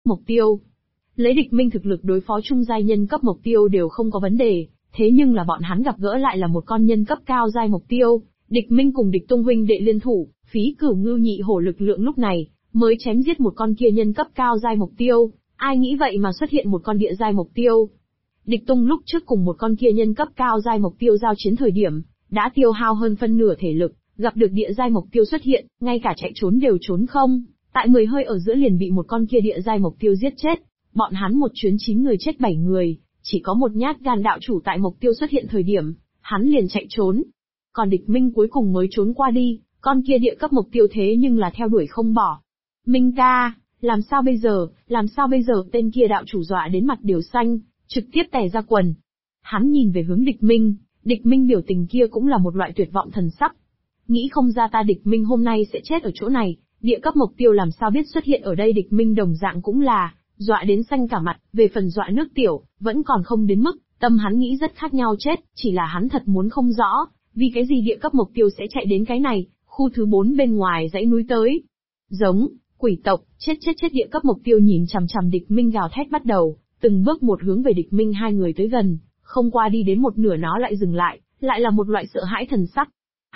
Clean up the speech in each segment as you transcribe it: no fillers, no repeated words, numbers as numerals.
mộc tiêu. Lấy địch minh thực lực đối phó trung giai nhân cấp mộc tiêu đều không có vấn đề, thế nhưng là bọn hắn gặp gỡ lại là một con nhân cấp cao giai mộc tiêu. Địch minh cùng địch tung huynh đệ liên thủ, phí cửu ngưu nhị hổ lực lượng lúc này, mới chém giết một con kia nhân cấp cao giai mộc tiêu, ai nghĩ vậy mà xuất hiện một con địa giai mộc tiêu. Địch tung lúc trước cùng một con kia nhân cấp cao giai mộc tiêu giao chiến thời điểm, đã tiêu hao hơn phân nửa thể lực, gặp được địa giai mộc tiêu xuất hiện, ngay cả chạy trốn đều trốn không, tại 10 hơi ở giữa liền bị một con kia địa giai mộc tiêu giết chết. Bọn hắn một chuyến 9 người chết 7 người, chỉ có một nhát gan đạo chủ tại mộc tiêu xuất hiện thời điểm, hắn liền chạy trốn. Còn địch minh cuối cùng mới trốn qua đi, con kia địa cấp mộc tiêu thế nhưng là theo đuổi không bỏ. Minh ca, làm sao bây giờ, tên kia đạo chủ dọa đến mặt đều xanh, trực tiếp tè ra quần. Hắn nhìn về hướng địch minh biểu tình kia cũng là một loại tuyệt vọng thần sắc. Nghĩ không ra ta địch minh hôm nay sẽ chết ở chỗ này, địa cấp mộc tiêu làm sao biết xuất hiện ở đây, địch minh đồng dạng cũng là dọa đến xanh cả mặt, về phần dọa nước tiểu, vẫn còn không đến mức, tâm hắn nghĩ rất khác nhau chết, chỉ là hắn thật muốn không rõ, vì cái gì địa cấp mộc tiêu sẽ chạy đến cái này, khu thứ 4 bên ngoài dãy núi tới. Giống, quỷ tộc, chết địa cấp mộc tiêu nhìn chằm chằm địch minh gào thét bắt đầu, từng bước một hướng về địch minh hai người tới gần, không qua đi đến một nửa nó lại dừng lại, lại là một loại sợ hãi thần sắc.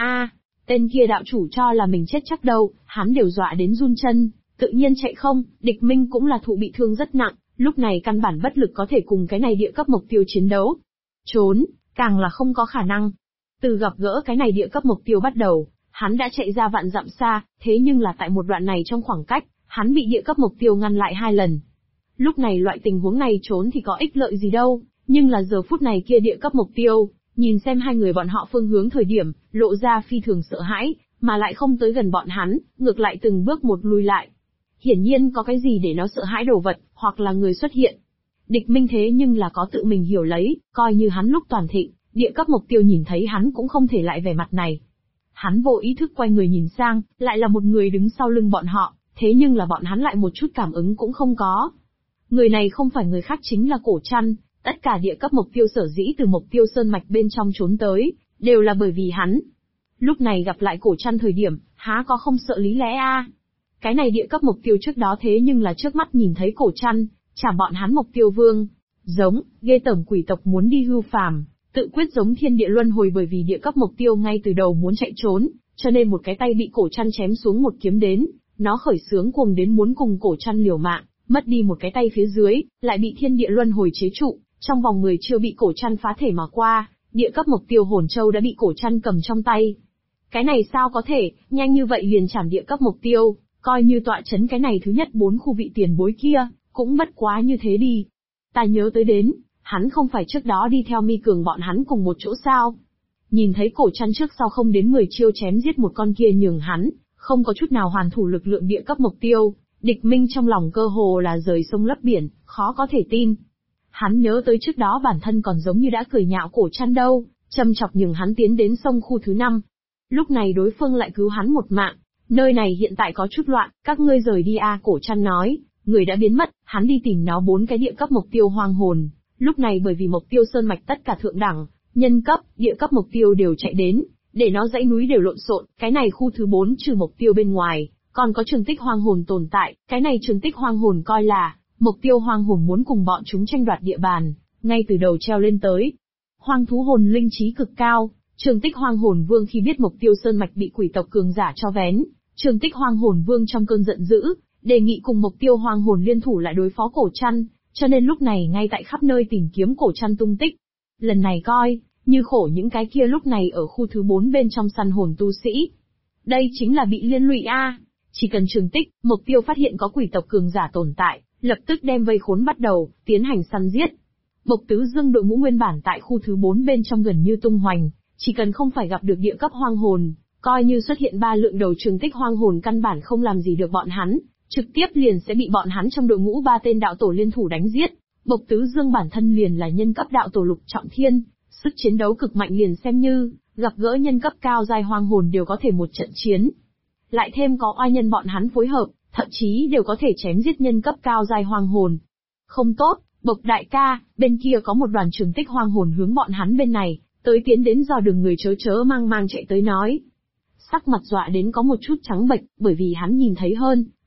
Tên kia đạo chủ cho là mình chết chắc đâu, hắn đều dọa đến run chân, tự nhiên chạy không, địch minh cũng là thụ bị thương rất nặng, lúc này căn bản bất lực có thể cùng cái này địa cấp mộc tiêu chiến đấu. Trốn, càng là không có khả năng. Từ gặp gỡ cái này địa cấp mộc tiêu bắt đầu, hắn đã chạy ra vạn dặm xa, thế nhưng là tại một đoạn này trong khoảng cách, hắn bị địa cấp mộc tiêu ngăn lại 2 lần. Lúc này loại tình huống này trốn thì có ích lợi gì đâu, nhưng là giờ phút này kia địa cấp mộc tiêu, nhìn xem hai người bọn họ phương hướng thời điểm, lộ ra phi thường sợ hãi, mà lại không tới gần bọn hắn, ngược lại từng bước một lùi lại. Hiển nhiên có cái gì để nó sợ hãi đồ vật, hoặc là người xuất hiện. Địch minh thế nhưng là có tự mình hiểu lấy, coi như hắn lúc toàn thịnh, địa cấp mộc tiêu nhìn thấy hắn cũng không thể lại vẻ mặt này. Hắn vô ý thức quay người nhìn sang, lại là một người đứng sau lưng bọn họ, thế nhưng là bọn hắn lại một chút cảm ứng cũng không có. Người này không phải người khác chính là Cổ Trăn, tất cả địa cấp mộc tiêu sở dĩ từ Mộc Tiêu Sơn mạch bên trong trốn tới, đều là bởi vì hắn. Lúc này gặp lại Cổ Trăn thời điểm, há có không sợ lý lẽ a? Cái này địa cấp mộc tiêu trước đó thế nhưng là trước mắt nhìn thấy Cổ Trăn, trả bọn hắn Mộc Tiêu Vương. Giống, ghê tởm quỷ tộc muốn đi hưu phàm, tự quyết giống thiên địa luân hồi, bởi vì địa cấp mộc tiêu ngay từ đầu muốn chạy trốn, cho nên một cái tay bị Cổ Trăn chém xuống một kiếm đến, nó khởi sướng cuồng đến muốn cùng Cổ Trăn liều mạng, mất đi một cái tay phía dưới, lại bị thiên địa luân hồi chế trụ, trong vòng 10 chiêu bị Cổ Trăn phá thể mà qua, địa cấp mộc tiêu hồn châu đã bị Cổ Trăn cầm trong tay. Cái này sao có thể, nhanh như vậy liền chảm địa cấp mộc tiêu, coi như tọa chấn cái này thứ nhất 4 khu vị tiền bối kia, cũng bất quá như thế đi. Ta nhớ tới đến, hắn không phải trước đó đi theo Mi Cường bọn hắn cùng một chỗ sao? Nhìn thấy Cổ Trăn trước sau không đến 10 chiêu chém giết một con kia nhường hắn, không có chút nào hoàn thủ lực lượng địa cấp mộc tiêu, địch minh trong lòng cơ hồ là rời sông lấp biển, khó có thể tin. Hắn nhớ tới trước đó bản thân còn giống như đã cười nhạo Cổ Trăn đâu, châm chọc nhường hắn tiến đến sông khu thứ 5. Lúc này đối phương lại cứu hắn một mạng, nơi này hiện tại có chút loạn, các ngươi rời đi a. Cổ Trăn nói, người đã biến mất, hắn đi tìm nó 4 cái địa cấp mộc tiêu hoang hồn. Lúc này bởi vì Mộc Tiêu Sơn mạch tất cả thượng đẳng, nhân cấp, địa cấp mộc tiêu đều chạy đến, để nó dãy núi đều lộn xộn, cái này khu thứ 4 trừ mộc tiêu bên ngoài, còn có trường tích hoang hồn tồn tại, cái này trường tích hoang hồn coi là mộc tiêu hoang hồn muốn cùng bọn chúng tranh đoạt địa bàn, ngay từ đầu treo lên tới. Hoang thú hồn linh trí cực cao, trường tích hoang hồn vương khi biết Mộc Tiêu Sơn mạch bị quỷ tộc cường giả cho vén, trường tích hoang hồn vương trong cơn giận dữ, đề nghị cùng Mộc Tiêu hoang hồn liên thủ lại đối phó Cổ Trăn, cho nên lúc này ngay tại khắp nơi tìm kiếm Cổ Trăn tung tích. Lần này coi như khổ những cái kia lúc này ở khu thứ 4 bên trong săn hồn tu sĩ. Đây chính là bị liên lụy a. Chỉ cần trường tích, Mộc Tiêu phát hiện có quỷ tộc cường giả tồn tại, lập tức đem vây khốn bắt đầu, tiến hành săn giết. Mộc Tứ Dương đội ngũ nguyên bản tại khu thứ 4 bên trong gần như tung hoành, chỉ cần không phải gặp được địa cấp hoang hồn, coi như xuất hiện 3 lượng đầu trường tích hoang hồn căn bản không làm gì được bọn hắn, trực tiếp liền sẽ bị bọn hắn trong đội ngũ 3 tên đạo tổ liên thủ đánh giết. Mộc Tứ Dương bản thân liền là nhân cấp đạo tổ lục trọng thiên, sức chiến đấu cực mạnh, liền xem như gặp gỡ nhân cấp cao giai hoang hồn đều có thể một trận chiến. Lại thêm có oai nhân bọn hắn phối hợp, thậm chí đều có thể chém giết nhân cấp cao giai hoang hồn. Không tốt, Bộc đại ca, bên kia có một đoàn trường tích hoang hồn hướng bọn hắn bên này, tới tiến đến dò đường người chớ chớ mang mang chạy tới nói. Sắc mặt dọa đến có một chút trắng bệch, bởi vì hắn nhìn thấy hơn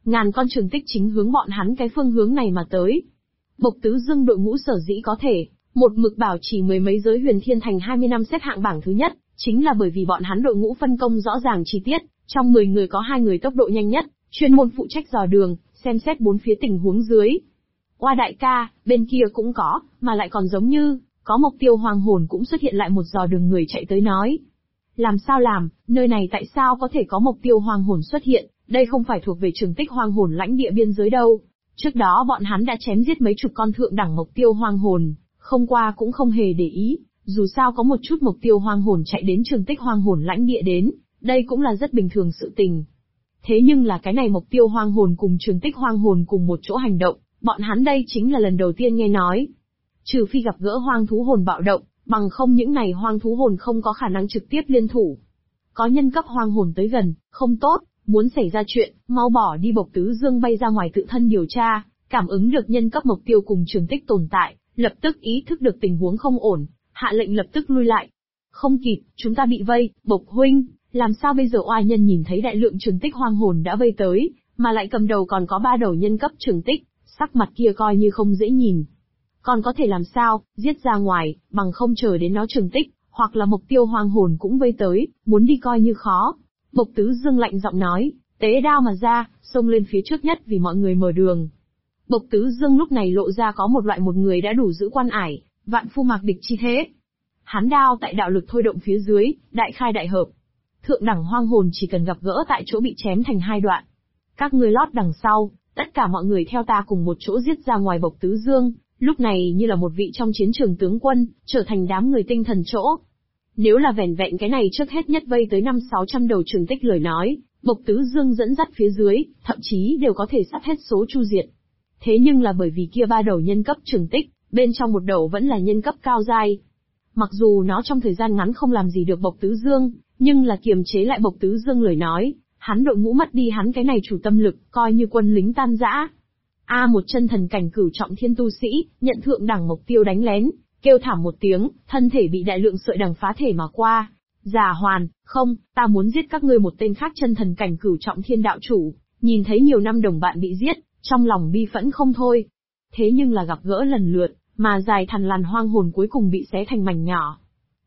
ngàn con trường tích chính hướng bọn hắn cái phương hướng này mà tới. Bộc Tứ Dương đội ngũ sở dĩ có thể một mực bảo trì mười mấy giới huyền thiên thành 20 năm xếp hạng bảng thứ nhất, chính là bởi vì bọn hắn đội ngũ phân công rõ ràng chi tiết, trong 10 người có 2 người tốc độ nhanh nhất, chuyên môn phụ trách dò đường, xem xét bốn phía tình huống dưới. Oa đại ca, bên kia cũng có, mà lại còn giống như, có Mộc Tiêu Hoang Hồn cũng xuất hiện lại một dò đường người chạy tới nói. Làm sao làm, nơi này tại sao có thể có Mộc Tiêu Hoang Hồn xuất hiện, đây không phải thuộc về Trường Tích Hoang Hồn lãnh địa biên giới đâu. Trước đó bọn hắn đã chém giết mấy chục con thượng đẳng Mộc Tiêu Hoang Hồn, không qua cũng không hề để ý, dù sao có một chút Mộc Tiêu Hoang Hồn chạy đến Trường Tích Hoang Hồn lãnh địa đến, đây cũng là rất bình thường sự tình. Thế nhưng là cái này Mộc Tiêu Hoang Hồn cùng Trường Tích Hoang Hồn cùng một chỗ hành động, bọn hắn đây chính là lần đầu tiên nghe nói. Trừ phi gặp gỡ hoang thú hồn bạo động, bằng không những này hoang thú hồn không có khả năng trực tiếp liên thủ. Có nhân cấp hoang hồn tới gần, không tốt, muốn xảy ra chuyện, mau bỏ đi. Bộc Tứ Dương bay ra ngoài tự thân điều tra, cảm ứng được nhân cấp Mộc Tiêu cùng Trường Tích tồn tại, lập tức ý thức được tình huống không ổn, hạ lệnh lập tức lui lại. Không kịp, chúng ta bị vây. Bộc huynh, làm sao bây giờ? Oa nhân nhìn thấy đại lượng Trường Tích hoang hồn đã vây tới, mà lại cầm đầu còn có 3 đầu nhân cấp Trường Tích, sắc mặt kia coi như không dễ nhìn. Còn có thể làm sao, giết ra ngoài, bằng không chờ đến nó Trường Tích, hoặc là Mộc Tiêu hoang hồn cũng vây tới, muốn đi coi như khó. Bộc Tứ Dương lạnh giọng nói, tế đao mà ra, xông lên phía trước nhất vì mọi người mở đường. Bộc Tứ Dương lúc này lộ ra có một loại một người đã đủ giữ quan ải, vạn phu mạc địch chi thế. Hắn đao tại đạo lực thôi động phía dưới, đại khai đại hợp. Thượng đẳng hoang hồn chỉ cần gặp gỡ tại chỗ bị chém thành 2 đoạn. Các ngươi lót đằng sau, tất cả mọi người theo ta cùng một chỗ giết ra ngoài. Bộc Tứ Dương, lúc này như là một vị trong chiến trường tướng quân, trở thành đám người tinh thần chỗ. Nếu là vẻn vẹn cái này trước hết nhất vây tới 500-600 đầu Trường Tích lời nói, Bộc Tứ Dương dẫn dắt phía dưới, thậm chí đều có thể sắp hết số chu diệt. Thế nhưng là bởi vì kia 3 đầu nhân cấp Trường Tích, bên trong một đầu vẫn là nhân cấp cao giai. Mặc dù nó trong thời gian ngắn không làm gì được Bộc Tứ Dương, nhưng là kiềm chế lại Bộc Tứ Dương lời nói, hắn đội ngũ mất đi hắn cái này chủ tâm lực, coi như quân lính tan rã. Một chân thần cảnh cửu trọng thiên tu sĩ, nhận thượng đẳng Mộc Tiêu đánh lén, kêu thảm một tiếng, thân thể bị đại lượng sợi đằng phá thể mà qua. Giả hoàn, không, ta muốn giết các ngươi. Một tên khác chân thần cảnh cửu trọng thiên đạo chủ, nhìn thấy nhiều năm đồng bạn bị giết, trong lòng bi phẫn không thôi. Thế nhưng là gặp gỡ lần lượt, mà dài thằn lằn hoang hồn cuối cùng bị xé thành mảnh nhỏ.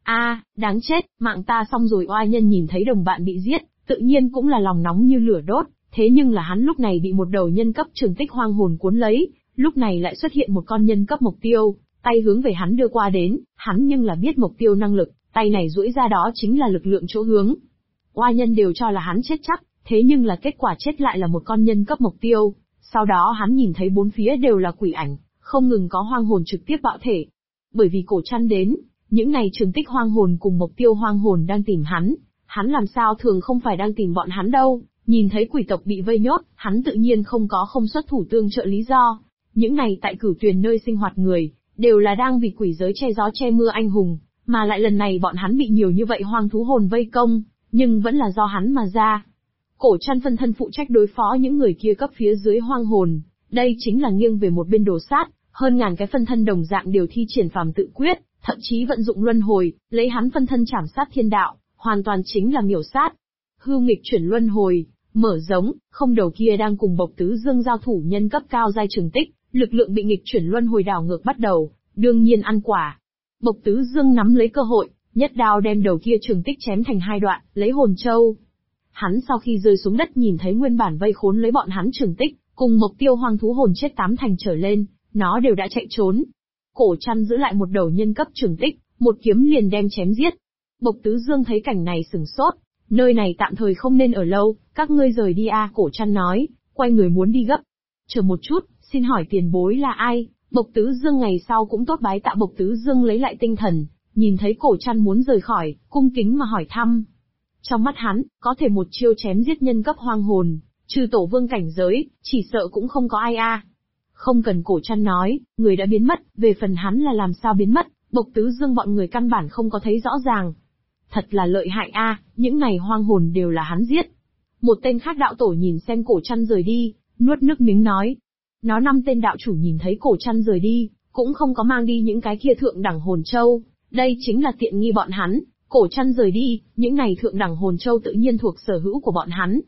Đáng chết, mạng ta xong rồi. Oa nhân nhìn thấy đồng bạn bị giết, tự nhiên cũng là lòng nóng như lửa đốt, thế nhưng là hắn lúc này bị một đầu nhân cấp Trường Tích hoang hồn cuốn lấy, lúc này lại xuất hiện một con nhân cấp Mộc Tiêu, tay hướng về hắn đưa qua đến, hắn nhưng là biết Mộc Tiêu năng lực, tay này duỗi ra đó chính là lực lượng chỗ hướng. Oa nhân đều cho là hắn chết chắc, thế nhưng là kết quả chết lại là một con nhân cấp Mộc Tiêu, sau đó hắn nhìn thấy bốn phía đều là quỷ ảnh, không ngừng có hoang hồn trực tiếp bạo thể. Bởi vì cổ chăn đến, những này Trường Tích hoang hồn cùng Mộc Tiêu hoang hồn đang tìm hắn làm sao thường không phải đang tìm bọn hắn đâu. Nhìn thấy quỷ tộc bị vây nhốt, hắn tự nhiên không có không xuất thủ tương trợ lý do. Những này tại Cửu Tuyền nơi sinh hoạt người, đều là đang vì quỷ giới che gió che mưa anh hùng, mà lại lần này bọn hắn bị nhiều như vậy hoang thú hồn vây công, nhưng vẫn là do hắn mà ra. Cổ Trăn phân thân phụ trách đối phó những người kia cấp phía dưới hoang hồn, đây chính là nghiêng về một bên đồ sát, hơn ngàn cái phân thân đồng dạng đều thi triển phàm tự quyết, thậm chí vận dụng luân hồi, lấy hắn phân thân chảm sát thiên đạo, hoàn toàn chính là miểu sát. Hưu nghịch chuyển luân hồi, mở giống, không đầu kia đang cùng Bộc Tứ Dương giao thủ nhân cấp cao giai Trường Tích, lực lượng bị nghịch chuyển luân hồi đảo ngược bắt đầu, đương nhiên ăn quả. Bộc Tứ Dương nắm lấy cơ hội, nhất đao đem đầu kia Trường Tích chém thành 2 đoạn, lấy hồn châu. Hắn sau khi rơi xuống đất nhìn thấy nguyên bản vây khốn lấy bọn hắn Trường Tích, cùng Mộc Tiêu hoang thú hồn chết 8 thành trở lên, nó đều đã chạy trốn. Cổ Trăn giữ lại một đầu nhân cấp Trường Tích, một kiếm liền đem chém giết. Bộc Tứ Dương thấy cảnh này sửng sốt, nơi này tạm thời không nên ở lâu, các ngươi rời đi Cổ Trăn nói, quay người muốn đi gấp. Chờ một chút, xin hỏi tiền bối là ai? Bộc Tứ Dương ngày sau cũng tốt bái tạ. Bộc Tứ Dương lấy lại tinh thần, nhìn thấy Cổ Trăn muốn rời khỏi, cung kính mà hỏi thăm. Trong mắt hắn, có thể một chiêu chém giết nhân cấp hoang hồn, trừ tổ vương cảnh giới, chỉ sợ cũng không có ai Không cần. Cổ Trăn nói, người đã biến mất, về phần hắn là làm sao biến mất, Bộc Tứ Dương bọn người căn bản không có thấy rõ ràng. Thật là lợi hại những này hoang hồn đều là hắn giết. Một tên khác đạo tổ nhìn xem Cổ Trăn rời đi, nuốt nước miếng nói. Nó 5 tên đạo chủ nhìn thấy Cổ Trăn rời đi, cũng không có mang đi những cái kia thượng đẳng hồn châu, đây chính là tiện nghi bọn hắn. Cổ Trăn rời đi, những này thượng đẳng hồn châu tự nhiên thuộc sở hữu của bọn hắn.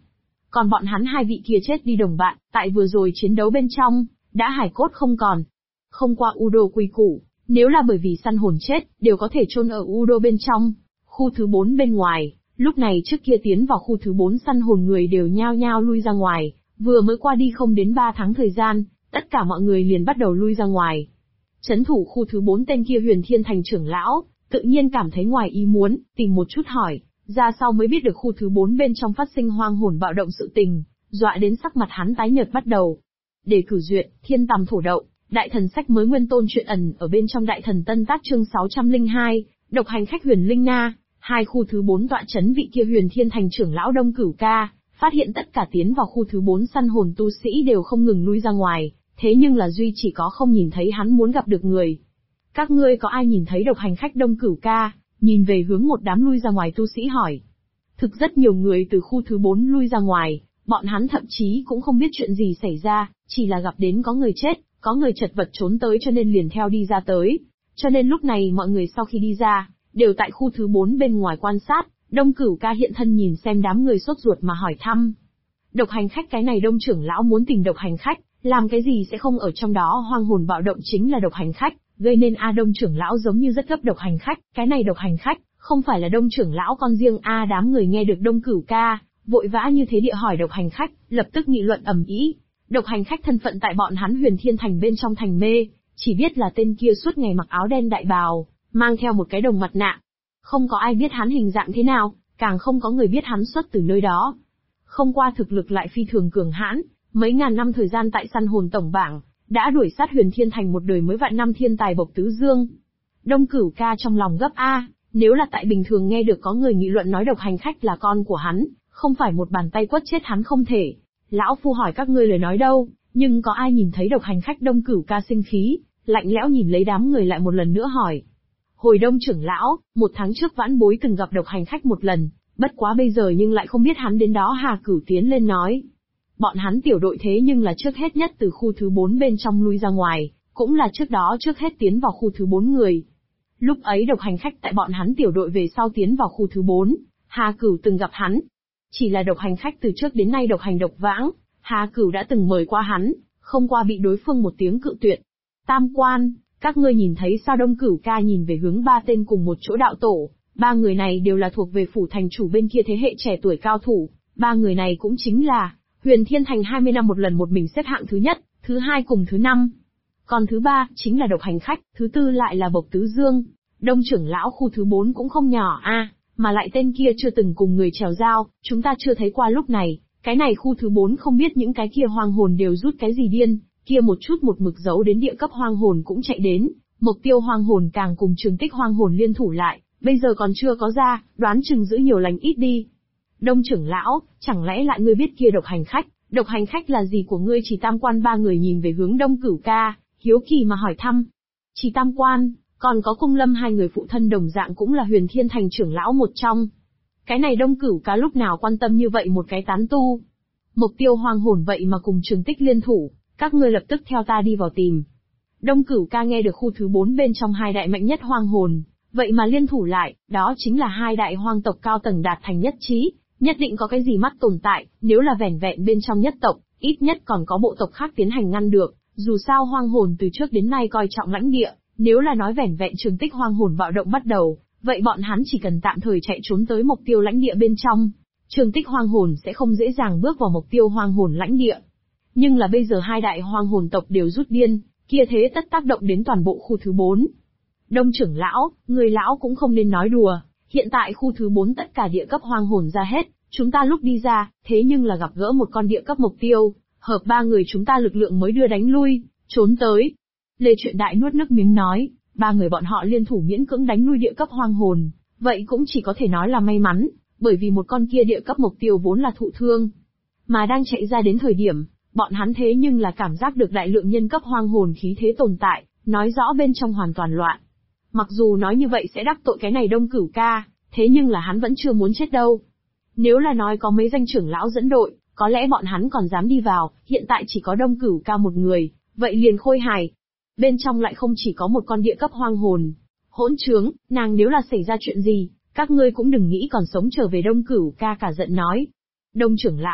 Còn bọn hắn hai vị kia chết đi đồng bạn, tại vừa rồi chiến đấu bên trong, đã hải cốt không còn. Không qua Udo quy củ, nếu là bởi vì săn hồn chết, đều có thể chôn ở Udo bên trong. Khu thứ 4 bên ngoài, lúc này trước kia tiến vào khu thứ 4 săn hồn người đều nhao nhao lui ra ngoài, vừa mới qua đi không đến 3 tháng thời gian, tất cả mọi người liền bắt đầu lui ra ngoài. Trấn thủ khu thứ 4 tên kia Huyền Thiên Thành trưởng lão, tự nhiên cảm thấy ngoài ý muốn, tìm một chút hỏi, ra sau mới biết được khu thứ 4 bên trong phát sinh hoang hồn bạo động sự tình, dọa đến sắc mặt hắn tái nhợt bắt đầu. Để cử duyệt, Thiên Tầm Thổ Đậu, Đại Thần Sách Mới Nguyên Tôn truyện ẩn ở bên trong Đại Thần Tân Tác chương 602, độc hành khách Huyền Linh Na, hai khu thứ 4 tọa trấn vị kia Huyền Thiên Thành trưởng lão Đông Cửu Ca, phát hiện tất cả tiến vào khu thứ 4 săn hồn tu sĩ đều không ngừng lui ra ngoài, thế nhưng là duy chỉ có không nhìn thấy hắn muốn gặp được người. Các ngươi có ai nhìn thấy độc hành khách Đông Cửu Ca? Nhìn về hướng một đám lui ra ngoài tu sĩ hỏi. Thực rất nhiều người từ khu thứ 4 lui ra ngoài, bọn hắn thậm chí cũng không biết chuyện gì xảy ra, chỉ là gặp đến có người chết, có người chật vật trốn tới cho nên liền theo đi ra tới. Cho nên lúc này mọi người sau khi đi ra, đều tại khu thứ 4 bên ngoài quan sát, Đông Cửu Ca hiện thân nhìn xem đám người sốt ruột mà hỏi thăm. Độc hành khách cái này Đông trưởng lão muốn tìm độc hành khách, làm cái gì sẽ không ở trong đó hoang hồn bạo động chính là độc hành khách, gây nên Đông trưởng lão giống như rất gấp độc hành khách, cái này độc hành khách, không phải là Đông trưởng lão con riêng đám người nghe được Đông Cửu Ca, vội vã như thế địa hỏi độc hành khách, lập tức nghị luận ầm ĩ. Độc hành khách thân phận tại bọn hắn Huyền Thiên Thành bên trong thành mê, chỉ biết là tên kia suốt ngày mặc áo đen đại bào, mang theo một cái đồng mặt nạ. Không có ai biết hắn hình dạng thế nào, càng không có người biết hắn xuất từ nơi đó. Không qua thực lực lại phi thường cường hãn, mấy ngàn năm thời gian tại săn hồn tổng bảng, đã đuổi sát Huyền Thiên Thành một đời mới vạn năm thiên tài bộc tứ dương. Đông Cửu Ca trong lòng gấp nếu là tại bình thường nghe được có người nghị luận nói độc hành khách là con của hắn, không phải một bàn tay quất chết hắn không thể. Lão phu hỏi các ngươi lời nói đâu, nhưng có ai nhìn thấy độc hành khách Đông Cửu Ca sinh khí, lạnh lẽo nhìn lấy đám người lại một lần nữa hỏi. Hồi Đông trưởng lão, 1 tháng trước vãn bối từng gặp độc hành khách một lần, bất quá bây giờ nhưng lại không biết hắn đến đó. Hà Cửu tiến lên nói. Bọn hắn tiểu đội thế nhưng là trước hết nhất từ khu thứ 4 bên trong lui ra ngoài, cũng là trước đó trước hết tiến vào khu thứ 4 người. Lúc ấy độc hành khách tại bọn hắn tiểu đội về sau tiến vào khu thứ 4, Hà Cửu từng gặp hắn. Chỉ là độc hành khách từ trước đến nay độc hành độc vãng, Hà Cửu đã từng mời qua hắn, không qua bị đối phương một tiếng cự tuyệt. Tam quan, các ngươi nhìn thấy sao? Đông Cửu Ca nhìn về hướng 3 tên cùng một chỗ đạo tổ, 3 người này đều là thuộc về phủ thành chủ bên kia thế hệ trẻ tuổi cao thủ, 3 người này cũng chính là Huyền Thiên Thành 20 năm một lần một mình xếp hạng thứ nhất, thứ hai cùng thứ 5. Còn thứ 3 chính là độc hành khách, thứ 4 lại là Bộc Tứ Dương. Đông trưởng lão khu thứ 4 cũng không nhỏ mà lại tên kia chưa từng cùng người trèo giao, chúng ta chưa thấy qua. Lúc này, cái này khu thứ 4 không biết những cái kia hoang hồn đều rút cái gì điên, kia một chút một mực giấu đến địa cấp hoang hồn cũng chạy đến, Mục Tiêu hoang hồn càng cùng Trường Tích hoang hồn liên thủ lại, bây giờ còn chưa có ra, đoán chừng giữ nhiều lành ít đi. Đông trưởng lão, chẳng lẽ lại ngươi biết kia độc hành khách là gì của ngươi? Chỉ Tam Quan 3 người nhìn về hướng Đông Cửu Ca, hiếu kỳ mà hỏi thăm. Chỉ Tam Quan, còn có Cung Lâm, 2 người phụ thân đồng dạng cũng là Huyền Thiên Thành trưởng lão một trong. Cái này Đông Cửu Ca lúc nào quan tâm như vậy một cái tán tu? Mục Tiêu hoang hồn vậy mà cùng Trường Tích liên thủ, các ngươi lập tức theo ta đi vào tìm. Đông Cửu Ca nghe được khu thứ 4 bên trong 2 đại mạnh nhất hoang hồn, vậy mà liên thủ lại, đó chính là 2 đại hoang tộc cao tầng đạt thành nhất trí, nhất định có cái gì mắt tồn tại, nếu là vẻn vẹn bên trong nhất tộc, ít nhất còn có bộ tộc khác tiến hành ngăn được, dù sao hoang hồn từ trước đến nay coi trọng lãnh địa, nếu là nói vẻn vẹn Trường Tích hoang hồn bạo động bắt đầu, vậy bọn hắn chỉ cần tạm thời chạy trốn tới Mục Tiêu lãnh địa bên trong, Trường Tích hoang hồn sẽ không dễ dàng bước vào Mục Tiêu hoang hồn lãnh địa. Nhưng là bây giờ 2 đại hoang hồn tộc đều rút điên, kia thế tất tác động đến toàn bộ khu thứ 4. Đông trưởng lão, người lão cũng không nên nói đùa, hiện tại khu thứ 4 tất cả địa cấp hoang hồn ra hết, chúng ta lúc đi ra, thế nhưng là gặp gỡ một con địa cấp Mục Tiêu, hợp 3 người chúng ta lực lượng mới đưa đánh lui, trốn tới. Lê Truyện Đại nuốt nước miếng nói, 3 người bọn họ liên thủ miễn cưỡng đánh lui địa cấp hoang hồn, vậy cũng chỉ có thể nói là may mắn, bởi vì một con kia địa cấp Mục Tiêu vốn là thụ thương, mà đang chạy ra đến thời điểm, bọn hắn thế nhưng là cảm giác được đại lượng nhân cấp hoang hồn khí thế tồn tại, nói rõ bên trong hoàn toàn loạn. Mặc dù nói như vậy sẽ đắc tội cái này Đông Cửu Ca, thế nhưng là hắn vẫn chưa muốn chết đâu. Nếu là nói có mấy danh trưởng lão dẫn đội, có lẽ bọn hắn còn dám đi vào, hiện tại chỉ có Đông Cửu Ca một người, vậy liền khôi hài. Bên trong lại không chỉ có một con địa cấp hoang hồn. Hỗn trướng, nàng nếu là xảy ra chuyện gì, các ngươi cũng đừng nghĩ còn sống trở về. Đông Cửu Ca cả giận nói. Đông trưởng lão,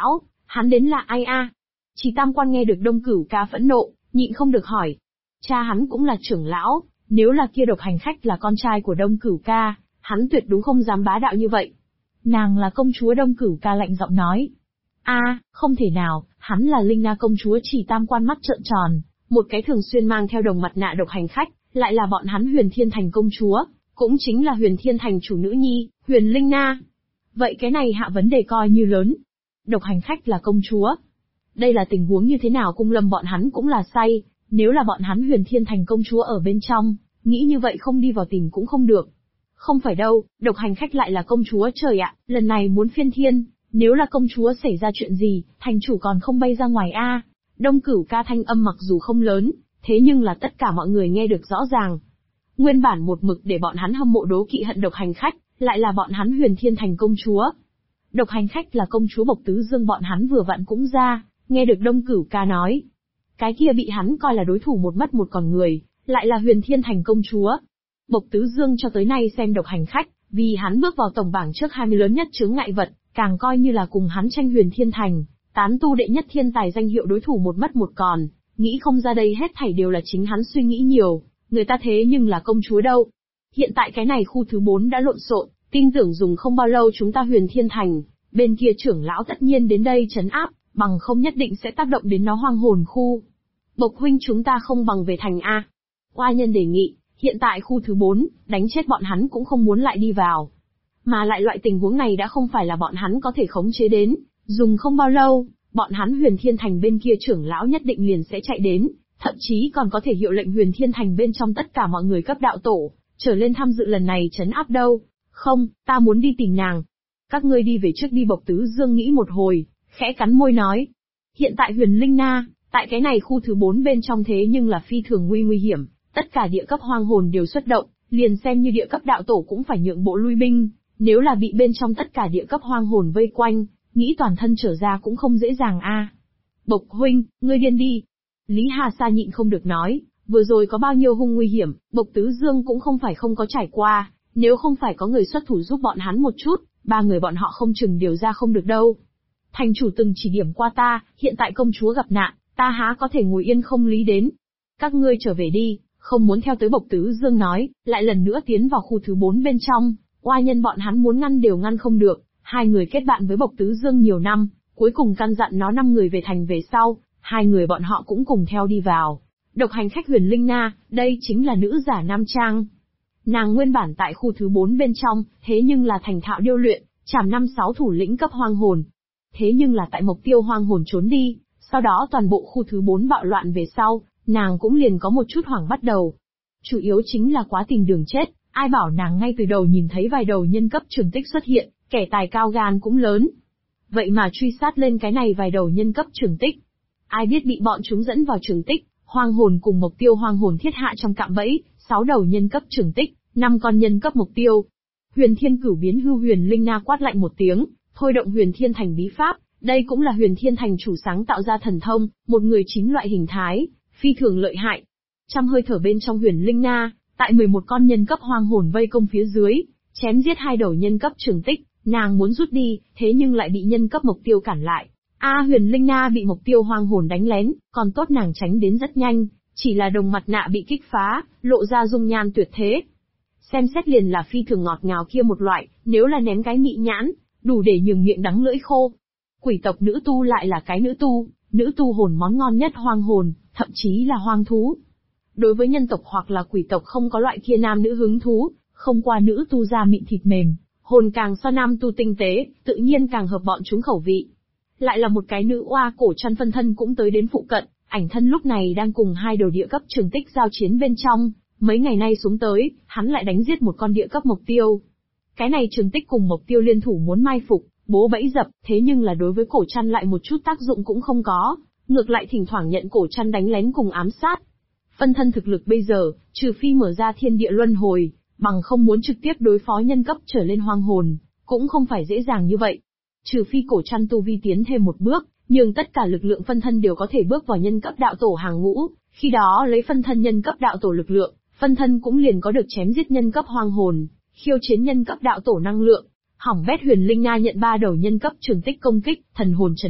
Hắn đến là ai a? Chỉ Tam Quan nghe được Đông Cửu Ca phẫn nộ, nhịn không được hỏi. Cha hắn cũng là trưởng lão, nếu là kia độc hành khách là con trai của Đông Cửu Ca, hắn tuyệt đúng không dám bá đạo như vậy. Nàng là công chúa. Đông Cửu Ca lạnh giọng nói. Không thể nào, hắn là Linh Na công chúa. Chỉ Tam Quan mắt trợn tròn, một cái thường xuyên mang theo đồng mặt nạ độc hành khách, lại là bọn hắn Huyền Thiên Thành công chúa, cũng chính là Huyền Thiên Thành chủ nữ nhi, Huyền Linh Na. Vậy cái này hạ vấn đề coi như lớn. Độc hành khách là công chúa. Đây là tình huống như thế nào? Cung Lâm bọn hắn cũng là say, nếu là bọn hắn Huyền Thiên Thành công chúa ở bên trong, nghĩ như vậy không đi vào tìm cũng không được. Không phải đâu, độc hành khách lại là công chúa. Trời ạ, lần này muốn phiên thiên, nếu là công chúa xảy ra chuyện gì, thành chủ còn không bay ra ngoài a? Đông Cửu Ca thanh âm mặc dù không lớn, thế nhưng là tất cả mọi người nghe được rõ ràng. Nguyên bản một mực để bọn hắn hâm mộ đố kỵ hận độc hành khách, lại là bọn hắn Huyền Thiên Thành công chúa. Độc hành khách là công chúa Bộc Tứ Dương, bọn hắn vừa vặn cũng ra, nghe được Đông Cửu Ca nói. Cái kia bị hắn coi là đối thủ một mất một còn người, lại là Huyền Thiên Thành công chúa. Bộc Tứ Dương cho tới nay xem độc hành khách, vì hắn bước vào tổng bảng trước 20 lớn nhất chướng ngại vật, càng coi như là cùng hắn tranh Huyền Thiên Thành, tán tu đệ nhất thiên tài danh hiệu đối thủ một mất một còn, nghĩ không ra đây hết thảy đều là chính hắn suy nghĩ nhiều, người ta thế nhưng là công chúa đâu. Hiện tại cái này khu thứ 4 đã lộn xộn, tin tưởng dùng không bao lâu chúng ta Huyền Thiên Thành, bên kia trưởng lão tất nhiên đến đây trấn áp, bằng không nhất định sẽ tác động đến nó hoang hồn khu. Bộc huynh chúng ta không bằng về thành a. Oa nhân đề nghị, hiện tại khu thứ 4, đánh chết bọn hắn cũng không muốn lại đi vào. Mà lại loại tình huống này đã không phải là bọn hắn có thể khống chế đến, dùng không bao lâu, bọn hắn Huyền Thiên Thành bên kia trưởng lão nhất định liền sẽ chạy đến, thậm chí còn có thể hiệu lệnh Huyền Thiên Thành bên trong tất cả mọi người cấp đạo tổ, trở lên tham dự lần này trấn áp đâu. Không, ta muốn đi tìm nàng. Các ngươi đi về trước đi. Bộc Tứ Dương nghĩ một hồi, khẽ cắn môi nói. Hiện tại Huyền Linh Na, tại cái này khu thứ 4 bên trong thế nhưng là phi thường nguy hiểm, tất cả địa cấp hoang hồn đều xuất động, liền xem như địa cấp đạo tổ cũng phải nhượng bộ lui binh, nếu là bị bên trong tất cả địa cấp hoang hồn vây quanh, nghĩ toàn thân trở ra cũng không dễ dàng a. Bộc huynh, ngươi điên đi. Lý Hà Sa nhịn không được nói, vừa rồi có bao nhiêu hung nguy hiểm, Bộc Tứ Dương cũng không phải không có trải qua, nếu không phải có người xuất thủ giúp bọn hắn một chút, ba người bọn họ không chừng điều ra không được đâu. Thành chủ từng chỉ điểm qua ta, hiện tại công chúa gặp nạn, ta há có thể ngồi yên không lý đến. Các ngươi trở về đi, không muốn theo tới. Bộc Tứ Dương nói, lại lần nữa tiến vào khu thứ 4 bên trong, oa nhân bọn hắn muốn ngăn đều ngăn không được. Hai người kết bạn với Bộc Tứ Dương nhiều năm, cuối cùng căn dặn nó 5 người về thành về sau, hai người bọn họ cũng cùng theo đi vào. Độc hành khách Huyền Linh Na, đây chính là nữ giả nam trang. Nàng nguyên bản tại khu thứ 4 bên trong, thế nhưng là thành thạo điêu luyện, chảm 5-6 thủ lĩnh cấp hoang hồn. Thế nhưng là tại Mộc Tiêu hoang hồn trốn đi, sau đó toàn bộ khu thứ 4 bạo loạn về sau, nàng cũng liền có một chút hoảng bắt đầu. Chủ yếu chính là quá tìm đường chết, ai bảo nàng ngay từ đầu nhìn thấy vài đầu nhân cấp trường tích xuất hiện, kẻ tài cao gan cũng lớn. Vậy mà truy sát lên cái này vài đầu nhân cấp trường tích. Ai biết bị bọn chúng dẫn vào trường tích, hoang hồn cùng Mộc Tiêu hoang hồn thiết hạ trong cạm bẫy, 6 đầu nhân cấp trường tích, 5 con nhân cấp Mộc Tiêu. Huyền Thiên Cửu biến hư Huyền Linh Na quát lạnh một tiếng, thôi động Huyền Thiên Thành bí pháp, đây cũng là Huyền Thiên Thành chủ sáng tạo ra thần thông, một người 9 loại hình thái, phi thường lợi hại. Trăm hơi thở bên trong Huyền Linh Na, tại 11 con nhân cấp hoang hồn vây công phía dưới, chém giết 2 đầu nhân cấp trường tích, nàng muốn rút đi, thế nhưng lại bị nhân cấp Mộc Tiêu cản lại. Huyền Linh Na bị Mộc Tiêu hoang hồn đánh lén, còn tốt nàng tránh đến rất nhanh, chỉ là đồng mặt nạ bị kích phá, lộ ra dung nhan tuyệt thế. Xem xét liền là phi thường ngọt ngào kia một loại, nếu là ném cái mị nhãn, đủ để nhường miệng đắng lưỡi khô. Quỷ tộc nữ tu lại là cái nữ tu hồn món ngon nhất hoang hồn, thậm chí là hoang thú. Đối với nhân tộc hoặc là quỷ tộc không có loại kia nam nữ hứng thú, không qua nữ tu da mịn thịt mềm, hồn càng so nam tu tinh tế, tự nhiên càng hợp bọn chúng khẩu vị. Lại là một cái nữ oa cổ chăn phân thân cũng tới đến phụ cận, ảnh thân lúc này đang cùng 2 đầu địa cấp trường tích giao chiến bên trong, mấy ngày nay xuống tới, hắn lại đánh giết một con địa cấp Mộc Tiêu. Cái này trường tích cùng Mộc Tiêu liên thủ muốn mai phục, bố bẫy dập, thế nhưng là đối với cổ chăn lại một chút tác dụng cũng không có, ngược lại thỉnh thoảng nhận cổ chăn đánh lén cùng ám sát. Phân thân thực lực bây giờ, trừ phi mở ra thiên địa luân hồi, bằng không muốn trực tiếp đối phó nhân cấp trở lên hoang hồn, cũng không phải dễ dàng như vậy. Trừ phi cổ chăn tu vi tiến thêm một bước, nhưng tất cả lực lượng phân thân đều có thể bước vào nhân cấp đạo tổ hàng ngũ, khi đó lấy phân thân nhân cấp đạo tổ lực lượng, phân thân cũng liền có được chém giết nhân cấp hoang hồn, khiêu chiến nhân cấp đạo tổ năng lượng. Hỏng bét. Huyền Linh Na nhận 3 đầu nhân cấp trường tích công kích, thần hồn chấn động,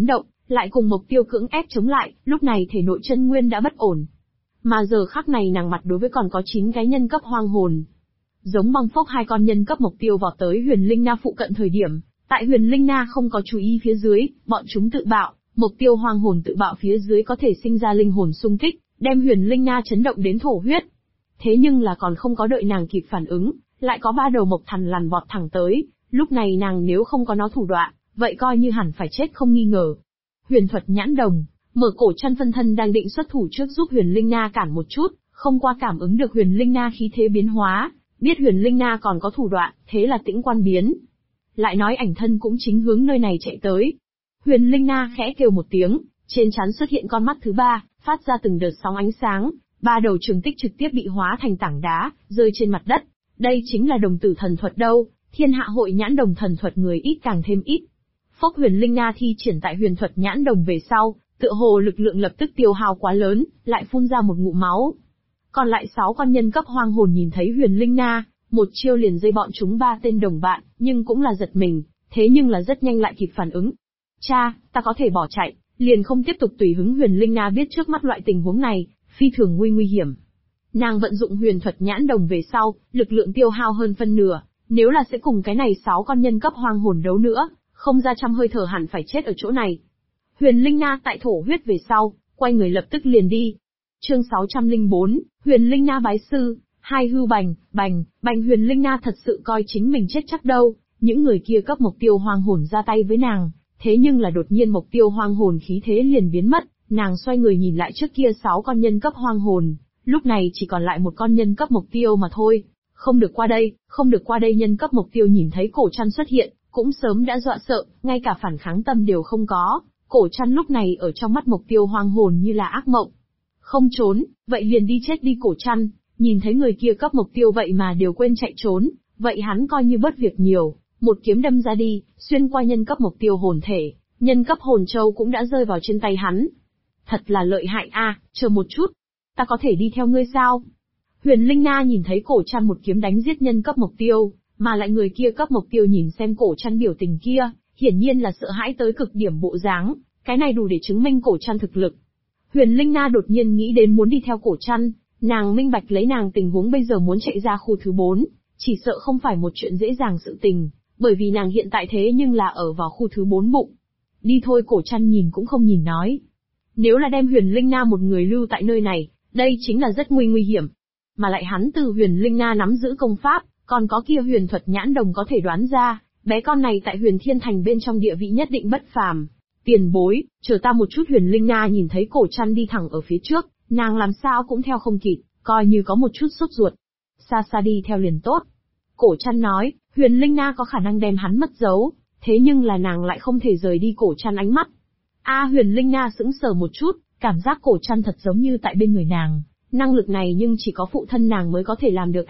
lại cùng mục tiêu cưỡng ép chống lại, lúc này thể nội chân nguyên đã bất ổn. Mà giờ khắc này nàng mặt đối với còn có 9 cái nhân cấp hoang hồn. Giống băng phốc hai con nhân cấp mục tiêu vọt tới Huyền Linh Na phụ cận thời điểm, tại Huyền Linh Na không có chú ý phía dưới, bọn chúng tự bạo, mục tiêu hoang hồn tự bạo phía dưới có thể sinh ra linh hồn xung kích, đem Huyền Linh Na chấn động đến thổ huyết. Thế nhưng là còn không có đợi nàng kịp phản ứng, lại có 3 đầu mộc thằn lằn vọt thẳng tới, lúc này nàng nếu không có nó thủ đoạn, vậy coi như hẳn phải chết không nghi ngờ. Huyền thuật nhãn đồng, mở cổ chăn phân thân đang định xuất thủ trước giúp Huyền Linh Na cản một chút, không qua cảm ứng được Huyền Linh Na khí thế biến hóa, biết Huyền Linh Na còn có thủ đoạn, thế là tĩnh quan biến. Lại nói ảnh thân cũng chính hướng nơi này chạy tới. Huyền Linh Na khẽ kêu một tiếng, trên trán xuất hiện con mắt thứ 3, phát ra từng đợt sóng ánh sáng, 3 đầu trường tích trực tiếp bị hóa thành tảng đá, rơi trên mặt đất. Đây chính là đồng tử thần thuật đâu, thiên hạ hội nhãn đồng thần thuật người ít càng thêm ít. Phốc Huyền Linh Na thi triển tại huyền thuật nhãn đồng về sau, tựa hồ lực lượng lập tức tiêu hao quá lớn, lại phun ra một ngụm máu. Còn lại 6 con nhân cấp hoang hồn nhìn thấy Huyền Linh Na, một chiêu liền dây bọn chúng 3 tên đồng bạn, nhưng cũng là giật mình, thế nhưng là rất nhanh lại kịp phản ứng. Cha, ta có thể bỏ chạy, liền không tiếp tục tùy hứng. Huyền Linh Na biết trước mắt loại tình huống này, phi thường nguy hiểm. Nàng vận dụng huyền thuật nhãn đồng về sau, lực lượng tiêu hao hơn phân nửa, nếu là sẽ cùng cái này 6 con nhân cấp hoang hồn đấu nữa, không ra trăm hơi thở hẳn phải chết ở chỗ này. Huyền Linh Na tại thổ huyết về sau, quay người lập tức liền đi. Chương 604, Huyền Linh Na bái sư, hai hư bành, bành. Huyền Linh Na thật sự coi chính mình chết chắc đâu, những người kia cấp mục tiêu hoang hồn ra tay với nàng, thế nhưng là đột nhiên mục tiêu hoang hồn khí thế liền biến mất, nàng xoay người nhìn lại trước kia 6 con nhân cấp hoang hồn, lúc này chỉ còn lại một con nhân cấp mục tiêu mà thôi. Không được qua đây, không được qua đây. Nhân cấp mục tiêu nhìn thấy cổ chăn xuất hiện, cũng sớm đã dọa sợ, ngay cả phản kháng tâm đều không có. Cổ chăn lúc này ở trong mắt mục tiêu hoang hồn như là ác mộng. Không trốn, vậy liền đi chết đi. Cổ chăn, nhìn thấy người kia cấp mục tiêu vậy mà đều quên chạy trốn, vậy hắn coi như bớt việc nhiều, một kiếm đâm ra đi, xuyên qua nhân cấp mục tiêu hồn thể, nhân cấp hồn châu cũng đã rơi vào trên tay hắn. Thật là lợi hại a, chờ một chút, ta có thể đi theo ngươi sao? Huyền Linh Na nhìn thấy cổ chăn một kiếm đánh giết nhân cấp mục tiêu, mà lại người kia cấp mục tiêu nhìn xem cổ chăn biểu tình kia, hiển nhiên là sợ hãi tới cực điểm bộ dáng, cái này đủ để chứng minh cổ chăn thực lực. Huyền Linh Na đột nhiên nghĩ đến muốn đi theo cổ chăn, nàng minh bạch lấy nàng tình huống bây giờ muốn chạy ra khu thứ 4, chỉ sợ không phải một chuyện dễ dàng sự tình, bởi vì nàng hiện tại thế nhưng là ở vào khu thứ 4 bụng. Đi thôi. Cổ chăn nhìn cũng không nhìn nói. Nếu là đem Huyền Linh Na một người lưu tại nơi này, đây chính là rất nguy hiểm. Mà lại hắn từ Huyền Linh Na nắm giữ công pháp, còn có kia huyền thuật nhãn đồng có thể đoán ra, bé con này tại Huyền Thiên Thành bên trong địa vị nhất định bất phàm. Tiền bối, chờ ta một chút. Huyền Linh Na nhìn thấy cổ chăn đi thẳng ở phía trước, nàng làm sao cũng theo không kịp, coi như có một chút sốt ruột. Xa xa đi theo liền tốt. Cổ chăn nói, Huyền Linh Na có khả năng đem hắn mất dấu, thế nhưng là nàng lại không thể rời đi cổ chăn ánh mắt. Huyền Linh Na sững sờ một chút, cảm giác cổ chăn thật giống như tại bên người nàng, năng lực này nhưng chỉ có phụ thân nàng mới có thể làm được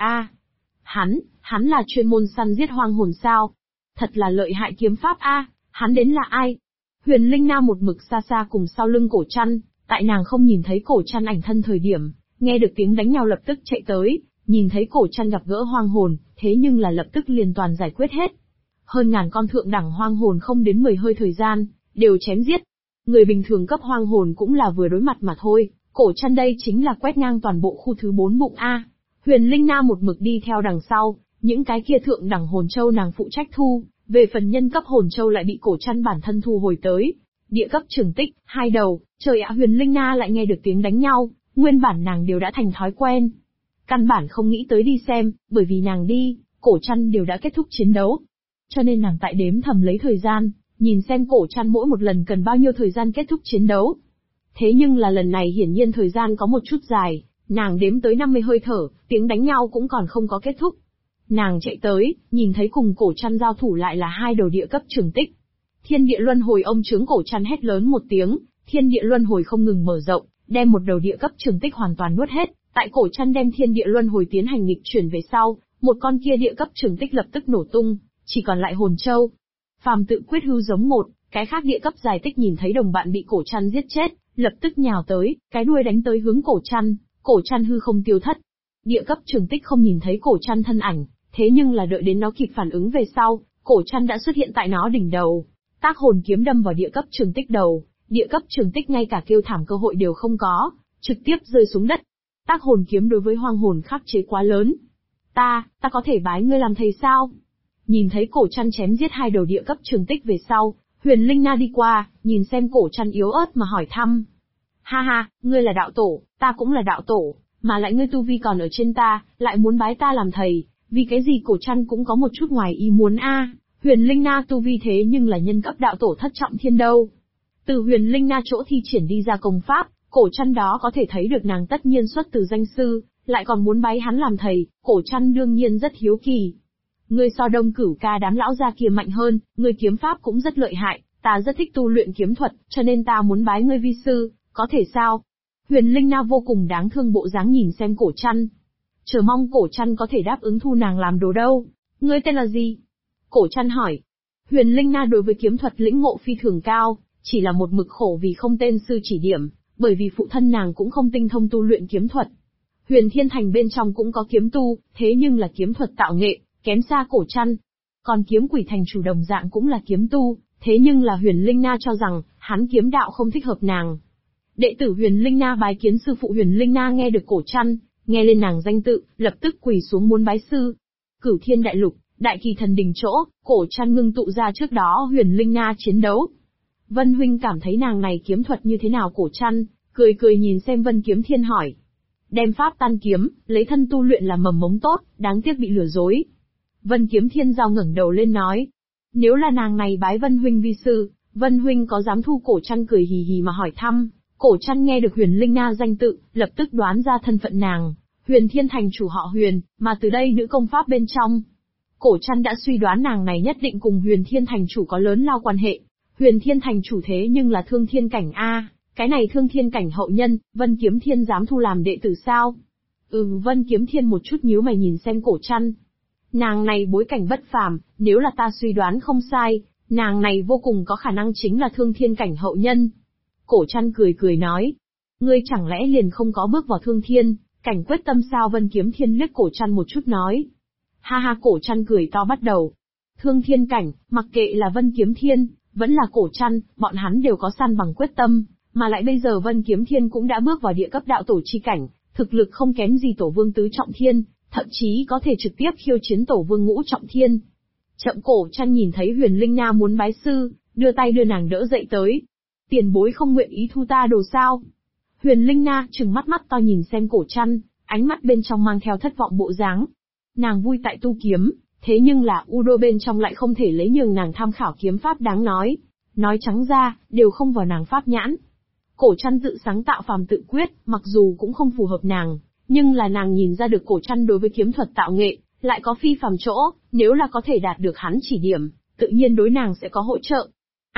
Hắn là chuyên môn săn giết hoang hồn sao? Thật là lợi hại kiếm pháp hắn đến là ai? Huyền Linh Na một mực xa xa cùng sau lưng cổ chăn, tại nàng không nhìn thấy cổ chăn ảnh thân thời điểm, nghe được tiếng đánh nhau lập tức chạy tới, nhìn thấy cổ chăn gặp gỡ hoang hồn, thế nhưng là lập tức liền toàn giải quyết hết. Hơn ngàn con thượng đẳng hoang hồn không đến 10 hơi thời gian, đều chém giết. Người bình thường cấp hoang hồn cũng là vừa đối mặt mà thôi, cổ chăn đây chính là quét ngang toàn bộ khu thứ 4 bụng Huyền Linh Na một mực đi theo đằng sau, những cái kia thượng đẳng hồn châu nàng phụ trách thu, về phần nhân cấp hồn châu lại bị cổ chăn bản thân thu hồi tới. Địa cấp trường tích, 2 đầu, trời ạ. Huyền Linh Na lại nghe được tiếng đánh nhau, nguyên bản nàng đều đã thành thói quen. Căn bản không nghĩ tới đi xem, bởi vì nàng đi, cổ chăn đều đã kết thúc chiến đấu. Cho nên nàng tại đếm thầm lấy thời gian, nhìn xem cổ chăn mỗi một lần cần bao nhiêu thời gian kết thúc chiến đấu. Thế nhưng là lần này hiển nhiên thời gian có một chút dài, nàng đếm tới 50 hơi thở, tiếng đánh nhau cũng còn không có kết thúc. Nàng chạy tới, nhìn thấy cùng cổ chăn giao thủ lại là 2 đầu địa cấp trường tích. Thiên địa luân hồi. Ông trướng cổ chăn hét lớn một tiếng, thiên địa luân hồi không ngừng mở rộng, đem một đầu địa cấp trường tích hoàn toàn nuốt hết. Tại cổ chăn đem thiên địa luân hồi tiến hành nghịch chuyển về sau, một con kia địa cấp trường tích lập tức nổ tung, chỉ còn lại hồn châu. Phàm tự quyết hư giống một, cái khác địa cấp dài tích nhìn thấy đồng bạn bị cổ chăn giết chết, lập tức nhào tới, cái đuôi đánh tới hướng cổ chăn hư không tiêu thất. Địa cấp trường tích không nhìn thấy cổ chăn thân ảnh, thế nhưng là đợi đến nó kịp phản ứng về sau, cổ chăn đã xuất hiện tại nó đỉnh đầu. Tác hồn kiếm đâm vào địa cấp trường tích đầu, Địa cấp trường tích ngay cả kêu thảm cơ hội đều không có, trực tiếp rơi xuống đất. Tác hồn kiếm đối với hoang hồn khắc chế quá lớn. Ta có thể bái ngươi làm thầy sao? Nhìn thấy Cổ Trăn chém giết hai đầu địa cấp trường tích về sau, Huyền Linh Na đi qua, nhìn xem Cổ Trăn yếu ớt mà hỏi thăm. Ha ha, ngươi là đạo tổ, ta cũng là đạo tổ, mà lại ngươi tu vi còn ở trên ta, lại muốn bái ta làm thầy, vì cái gì? Cổ Trăn cũng có một chút ngoài ý muốn a. Huyền Linh Na tu vi thế nhưng là nhân cấp đạo tổ thất trọng thiên đâu. Từ Huyền Linh Na chỗ thi triển đi ra công pháp, Cổ Trăn đó có thể thấy được nàng tất nhiên xuất từ danh sư, lại còn muốn bái hắn làm thầy, Cổ Trăn đương nhiên rất hiếu kỳ. Ngươi so Đông Cửu Ca đám lão gia kia mạnh hơn, ngươi kiếm pháp cũng rất lợi hại, ta rất thích tu luyện kiếm thuật, cho nên ta muốn bái ngươi vi sư, có thể sao? Huyền Linh Na vô cùng đáng thương bộ dáng nhìn xem Cổ Trăn. Chờ mong Cổ Trăn có thể đáp ứng thu nàng làm đồ đâu. Ngươi tên là gì? Cổ Trăn hỏi. Huyền Linh Na đối với kiếm thuật lĩnh ngộ phi thường cao, chỉ là một mực khổ vì không tên sư chỉ điểm, bởi vì phụ thân nàng cũng không tinh thông tu luyện kiếm thuật. Huyền Thiên Thành bên trong cũng có kiếm tu, thế nhưng là kiếm thuật tạo nghệ, kém xa Cổ Trăn. Còn Kiếm Quỷ Thành chủ đồng dạng cũng là kiếm tu, thế nhưng là Huyền Linh Na cho rằng, hắn kiếm đạo không thích hợp nàng. Đệ tử Huyền Linh Na bái kiến sư phụ. Huyền Linh Na nghe được Cổ Trăn, nghe lên nàng danh tự, lập tức quỳ xuống muốn bái sư. Cửu Thiên Đại Lục, Đại Kỳ Thần Đình chỗ, Cổ Trăn ngưng tụ ra trước đó Huyền Linh Na chiến đấu. Vân huynh cảm thấy nàng này kiếm thuật như thế nào? Cổ Trăn cười cười nhìn xem Vân Kiếm Thiên hỏi. Đem pháp tan kiếm, lấy thân tu luyện là mầm mống tốt, đáng tiếc bị lừa dối. Vân Kiếm Thiên giao ngẩng đầu lên nói. Nếu là nàng này bái Vân huynh vi sư, Vân huynh có dám thu? Cổ Trăn cười hì hì mà hỏi thăm. Cổ Trăn nghe được Huyền Linh Na danh tự, lập tức đoán ra thân phận nàng. Huyền Thiên Thành chủ họ Huyền, mà từ đây nữ công pháp bên trong. Cổ Trăn đã suy đoán nàng này nhất định cùng Huyền Thiên Thành chủ có lớn lao quan hệ. Huyền Thiên Thành chủ thế nhưng là thương thiên cảnh a, cái này thương thiên cảnh hậu nhân, Vân Kiếm Thiên dám thu làm đệ tử sao? Vân Kiếm Thiên một chút nhíu mày nhìn xem Cổ Trăn. Nàng này bối cảnh bất phàm, nếu là ta suy đoán không sai, nàng này vô cùng có khả năng chính là thương thiên cảnh hậu nhân. Cổ Trăn cười cười nói, ngươi chẳng lẽ liền không có bước vào thương thiên cảnh quyết tâm sao? Vân Kiếm Thiên liếc Cổ Trăn một chút nói. Ha ha, Cổ Trăn cười to bắt đầu. Thương thiên cảnh, mặc kệ là Vân Kiếm Thiên, vẫn là Cổ Trăn, bọn hắn đều có săn bằng quyết tâm, mà lại bây giờ Vân Kiếm Thiên cũng đã bước vào địa cấp đạo tổ chi cảnh, thực lực không kém gì Tổ Vương tứ trọng thiên, thậm chí có thể trực tiếp khiêu chiến Tổ Vương ngũ trọng thiên. Chậm. Cổ Trăn nhìn thấy Huyền Linh Na muốn bái sư, đưa tay đưa nàng đỡ dậy tới. Tiền bối không nguyện ý thu ta đồ sao? Huyền Linh Na trừng mắt mắt to nhìn xem Cổ Trăn, ánh mắt bên trong mang theo thất vọng bộ dáng. Nàng vui tại tu kiếm, thế nhưng là Udo bên trong lại không thể lấy nhường nàng tham khảo kiếm pháp đáng nói. Nói trắng ra, đều không vào nàng pháp nhãn. Cổ Trăn tự sáng tạo phàm tự quyết, mặc dù cũng không phù hợp nàng, nhưng là nàng nhìn ra được Cổ Trăn đối với kiếm thuật tạo nghệ, lại có phi phàm chỗ, nếu là có thể đạt được hắn chỉ điểm, tự nhiên đối nàng sẽ có hỗ trợ.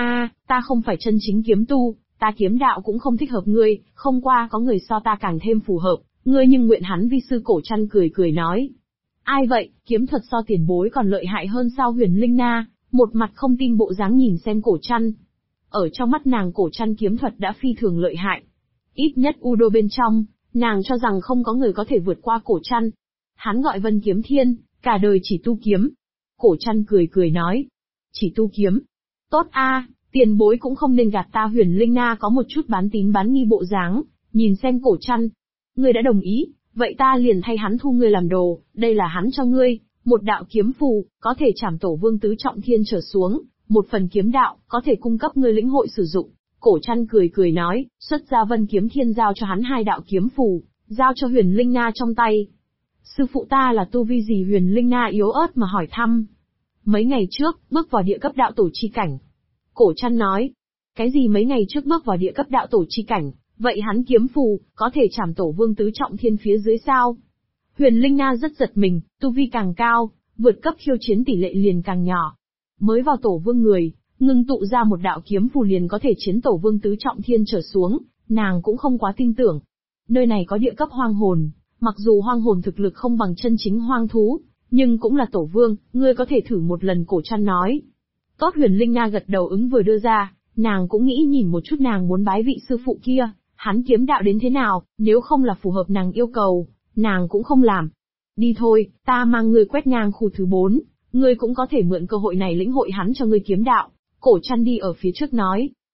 Ta không phải chân chính kiếm tu, ta kiếm đạo cũng không thích hợp ngươi, không qua có người so ta càng thêm phù hợp, ngươi nhưng nguyện hắn vi sư. Cổ Trăn cười cười nói. Ai vậy, kiếm thuật so tiền bối còn lợi hại hơn sao? Huyền Linh Na một mặt không tin bộ dáng nhìn xem Cổ Trăn. Ở trong mắt nàng Cổ Trăn kiếm thuật đã phi thường lợi hại. Ít nhất Udo bên trong, nàng cho rằng không có người có thể vượt qua Cổ Trăn. Hắn gọi Vân Kiếm Thiên, cả đời chỉ tu kiếm. Cổ Trăn cười cười nói. Chỉ tu kiếm. Tốt a, tiền bối cũng không nên gạt ta. Huyền Linh Na có một chút bán tín bán nghi bộ dáng, nhìn xem Cổ Trăn. Ngươi đã đồng ý, vậy ta liền thay hắn thu ngươi làm đồ, đây là hắn cho ngươi, một đạo kiếm phù, có thể trảm Tổ Vương tứ trọng thiên trở xuống, một phần kiếm đạo, có thể cung cấp ngươi lĩnh hội sử dụng. Cổ Trăn cười cười nói, xuất ra Vân Kiếm Thiên giao cho hắn hai đạo kiếm phù, giao cho Huyền Linh Na trong tay. Sư phụ ta là tu vi gì? Huyền Linh Na yếu ớt mà hỏi thăm. Mấy ngày trước, bước vào địa cấp đạo tổ chi cảnh. Cổ Trăn nói. Cái gì mấy ngày trước bước vào địa cấp đạo tổ chi cảnh, vậy hắn kiếm phù, có thể trảm Tổ Vương tứ trọng thiên phía dưới sao? Huyền Linh Na rất giật mình, tu vi càng cao, vượt cấp khiêu chiến tỷ lệ liền càng nhỏ. Mới vào Tổ Vương người, ngưng tụ ra một đạo kiếm phù liền có thể chiến Tổ Vương tứ trọng thiên trở xuống, nàng cũng không quá tin tưởng. Nơi này có địa cấp hoang hồn, mặc dù hoang hồn thực lực không bằng chân chính hoang thú, nhưng cũng là Tổ Vương, ngươi có thể thử một lần. Cổ Trăn nói. Tốt. Huyền Linh Na gật đầu ứng vừa đưa ra, nàng cũng nghĩ nhìn một chút nàng muốn bái vị sư phụ kia, hắn kiếm đạo đến thế nào, nếu không là phù hợp nàng yêu cầu, nàng cũng không làm. Đi thôi, ta mang ngươi quét ngang khu thứ 4, ngươi cũng có thể mượn cơ hội này lĩnh hội hắn cho ngươi kiếm đạo. Cổ Trăn đi ở phía trước nói,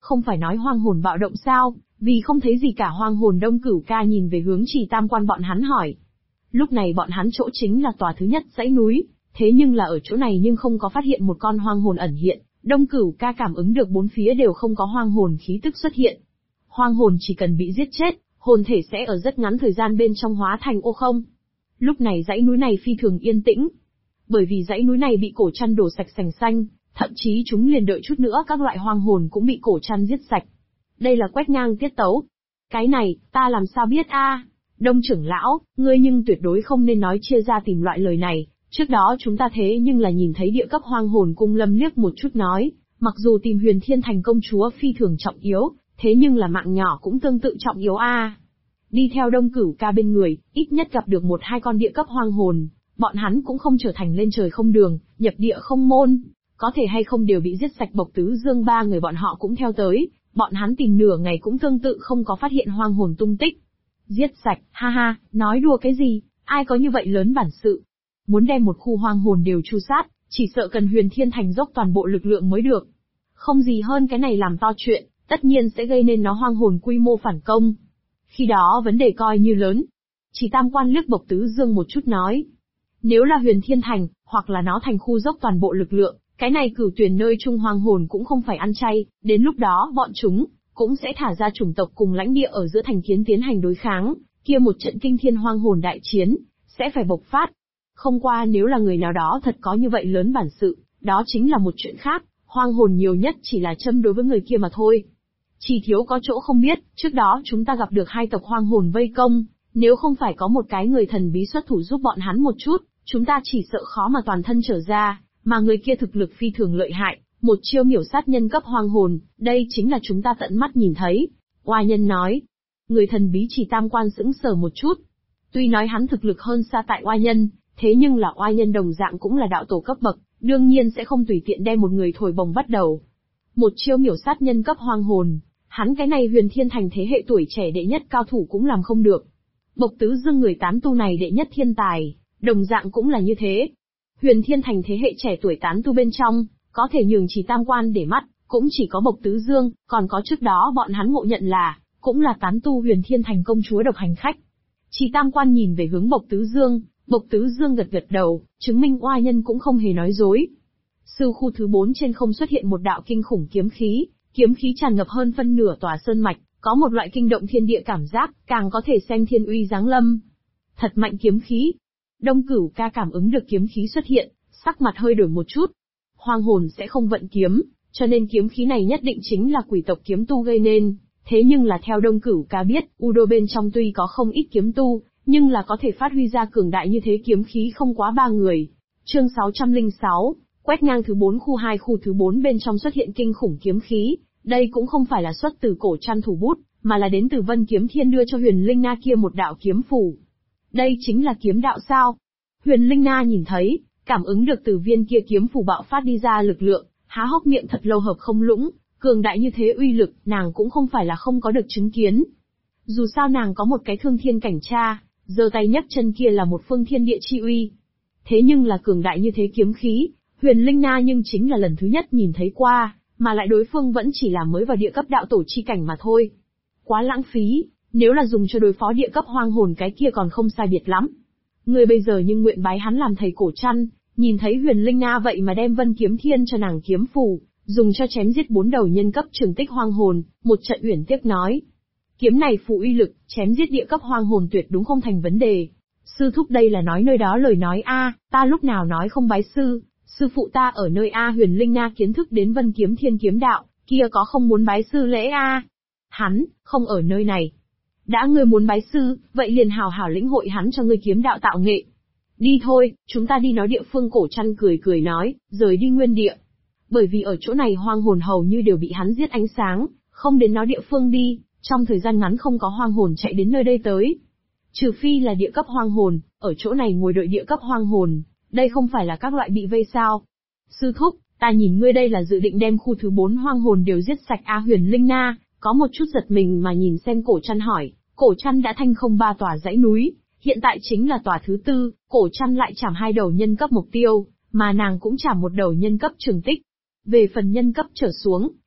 Không phải nói hoang hồn bạo động sao? Vì không thấy gì cả, hoang hồn Đông Cửu Ca nhìn về hướng Trì Tam Quan bọn hắn hỏi. Lúc này bọn hắn chỗ chính là tòa thứ nhất dãy núi, thế nhưng là ở chỗ này nhưng không có phát hiện một con hoang hồn ẩn hiện. Đông Cửu Ca cảm ứng được bốn phía đều không có hoang hồn khí tức xuất hiện. Hoang hồn chỉ cần bị giết chết, hồn thể sẽ ở rất ngắn thời gian bên trong hóa thành ô không. Lúc này dãy núi này phi thường yên tĩnh. Bởi vì dãy núi này bị cổ trăn đổ sạch sành xanh, thậm chí chúng liền đợi chút nữa các loại hoang hồn cũng bị cổ trăn giết sạch. Đây là quét ngang tiết tấu. Cái này, ta làm sao biết a? Đông trưởng lão, ngươi nhưng tuyệt đối không nên nói chia ra tìm loại lời này. Trước đó chúng ta thế nhưng là nhìn thấy địa cấp hoang hồn cung Lâm liếc một chút nói, mặc dù tìm Huyền Thiên Thành công chúa phi thường trọng yếu, thế nhưng là mạng nhỏ cũng tương tự trọng yếu a. Đi theo Đông Cửu Ca bên người, ít nhất gặp được một hai con địa cấp hoang hồn, bọn hắn cũng không trở thành lên trời không đường, nhập địa không môn, có thể hay không đều bị giết sạch. Bộc Tứ Dương ba người bọn họ cũng theo tới, bọn hắn tìm nửa ngày cũng tương tự không có phát hiện hoang hồn tung tích. Giết sạch, ha ha, nói đùa cái gì, ai có như vậy lớn bản sự. Muốn đem một khu hoang hồn đều tru sát, chỉ sợ cần Huyền Thiên Thành dốc toàn bộ lực lượng mới được. Không gì hơn cái này làm to chuyện, tất nhiên sẽ gây nên nó hoang hồn quy mô phản công. Khi đó vấn đề coi như lớn. Chỉ Tam Quan liếc Bộc Tứ Dương một chút nói. Nếu là Huyền Thiên Thành, hoặc là nó thành khu dốc toàn bộ lực lượng, cái này Cửu Tuyền nơi trung hoang hồn cũng không phải ăn chay, đến lúc đó bọn chúng cũng sẽ thả ra chủng tộc cùng lãnh địa ở giữa thành kiến tiến hành đối kháng, kia một trận kinh thiên hoang hồn đại chiến sẽ phải bộc phát. Không qua nếu là người nào đó thật có như vậy lớn bản sự, đó chính là một chuyện khác, hoang hồn nhiều nhất chỉ là châm đối với người kia mà thôi. Chỉ thiếu có chỗ không biết, trước đó chúng ta gặp được hai tộc hoang hồn vây công, nếu không phải có một cái người thần bí xuất thủ giúp bọn hắn một chút, chúng ta chỉ sợ khó mà toàn thân trở ra, mà người kia thực lực phi thường lợi hại, một chiêu miểu sát nhân cấp hoang hồn, đây chính là chúng ta tận mắt nhìn thấy. Oa Nhân nói, người thần bí Chỉ Tam Quan sững sờ một chút. Tuy nói hắn thực lực hơn xa tại Oa Nhân, thế nhưng là Oa Nhân đồng dạng cũng là đạo tổ cấp bậc, đương nhiên sẽ không tùy tiện đem một người thổi bồng bắt đầu. Một chiêu miểu sát nhân cấp hoang hồn, hắn cái này Huyền Thiên Thành thế hệ tuổi trẻ đệ nhất cao thủ cũng làm không được. Bộc Tứ Dương người tán tu này đệ nhất thiên tài, đồng dạng cũng là như thế. Huyền Thiên Thành thế hệ trẻ tuổi tán tu bên trong, có thể nhường Chỉ Tam Quan để mắt, cũng chỉ có Bộc Tứ Dương, còn có trước đó bọn hắn ngộ nhận là, cũng là tán tu Huyền Thiên Thành công chúa độc hành khách. Chỉ Tam Quan nhìn về hướng Bộc Tứ Dương, Bộc Tứ Dương gật gật đầu, chứng minh Oa Nhân cũng không hề nói dối. Sư khu thứ 4 trên không xuất hiện một đạo kinh khủng kiếm khí tràn ngập hơn phân nửa tòa sơn mạch, có một loại kinh động thiên địa cảm giác, càng có thể xem thiên uy giáng lâm. Thật mạnh kiếm khí. Đông Cửu Ca cảm ứng được kiếm khí xuất hiện, sắc mặt hơi đổi một chút. Hoang hồn sẽ không vận kiếm, cho nên kiếm khí này nhất định chính là quỷ tộc kiếm tu gây nên. Thế nhưng là theo Đông Cửu Ca biết, Udo bên trong tuy có không ít kiếm tu, nhưng là có thể phát huy ra cường đại như thế kiếm khí không quá 3 người. Chương 606, quét ngang thứ 4 khu 2 khu thứ 4 bên trong xuất hiện kinh khủng kiếm khí, đây cũng không phải là xuất từ cổ trăn thủ bút, mà là đến từ Vân Kiếm Thiên đưa cho Huyền Linh Na kia một đạo kiếm phủ. Đây chính là kiếm đạo sao? Huyền Linh Na nhìn thấy, cảm ứng được từ viên kia kiếm phủ bạo phát đi ra lực lượng, há hốc miệng thật lâu hợp không lũng, cường đại như thế uy lực, nàng cũng không phải là không có được chứng kiến. Dù sao nàng có một cái thương thiên cảnh cha, giơ tay nhấc chân kia là một phương thiên địa chi uy. Thế nhưng là cường đại như thế kiếm khí, Huyền Linh Na nhưng chính là lần thứ nhất nhìn thấy qua, mà lại đối phương vẫn chỉ là mới vào địa cấp đạo tổ chi cảnh mà thôi. Quá lãng phí, nếu là dùng cho đối phó địa cấp hoang hồn cái kia còn không sai biệt lắm. Người bây giờ nhưng nguyện bái hắn làm thầy cổ trăn, nhìn thấy Huyền Linh Na vậy mà đem Vân Kiếm Thiên cho nàng kiếm phù, dùng cho chém giết 4 đầu nhân cấp trường tích hoang hồn, một trận uyển tiếc nói. Kiếm này phù uy lực, chém giết địa cấp hoang hồn tuyệt đúng không thành vấn đề. Sư thúc đây là nói nơi đó lời nói a, ta lúc nào nói không bái sư, sư phụ ta ở nơi a. Huyền Linh Na kiến thức đến Vân Kiếm Thiên kiếm đạo, kia có không muốn bái sư lễ a. Hắn, không ở nơi này. Đã ngươi muốn bái sư, vậy liền hào hảo lĩnh hội hắn cho ngươi kiếm đạo tạo nghệ. Đi thôi, chúng ta đi nói địa phương. Cổ trăn cười cười nói, rời đi nguyên địa. Bởi vì ở chỗ này hoang hồn hầu như đều bị hắn giết ánh sáng, không đến nói địa phương đi, trong thời gian ngắn không có hoang hồn chạy đến nơi đây tới. Trừ phi là địa cấp hoang hồn, ở chỗ này ngồi đợi địa cấp hoang hồn, đây không phải là các loại bị vây sao. Sư thúc, ta nhìn ngươi đây là dự định đem khu thứ 4 hoang hồn đều giết sạch a. Huyền Linh Na có một chút giật mình mà nhìn xem Cổ Trăn hỏi, Cổ Trăn đã thanh không 3 tòa dãy núi, hiện tại chính là tòa thứ 4, Cổ Trăn lại chảm 2 đầu nhân cấp mục tiêu, mà nàng cũng chảm 1 đầu nhân cấp trường tích. Về phần nhân cấp trở xuống,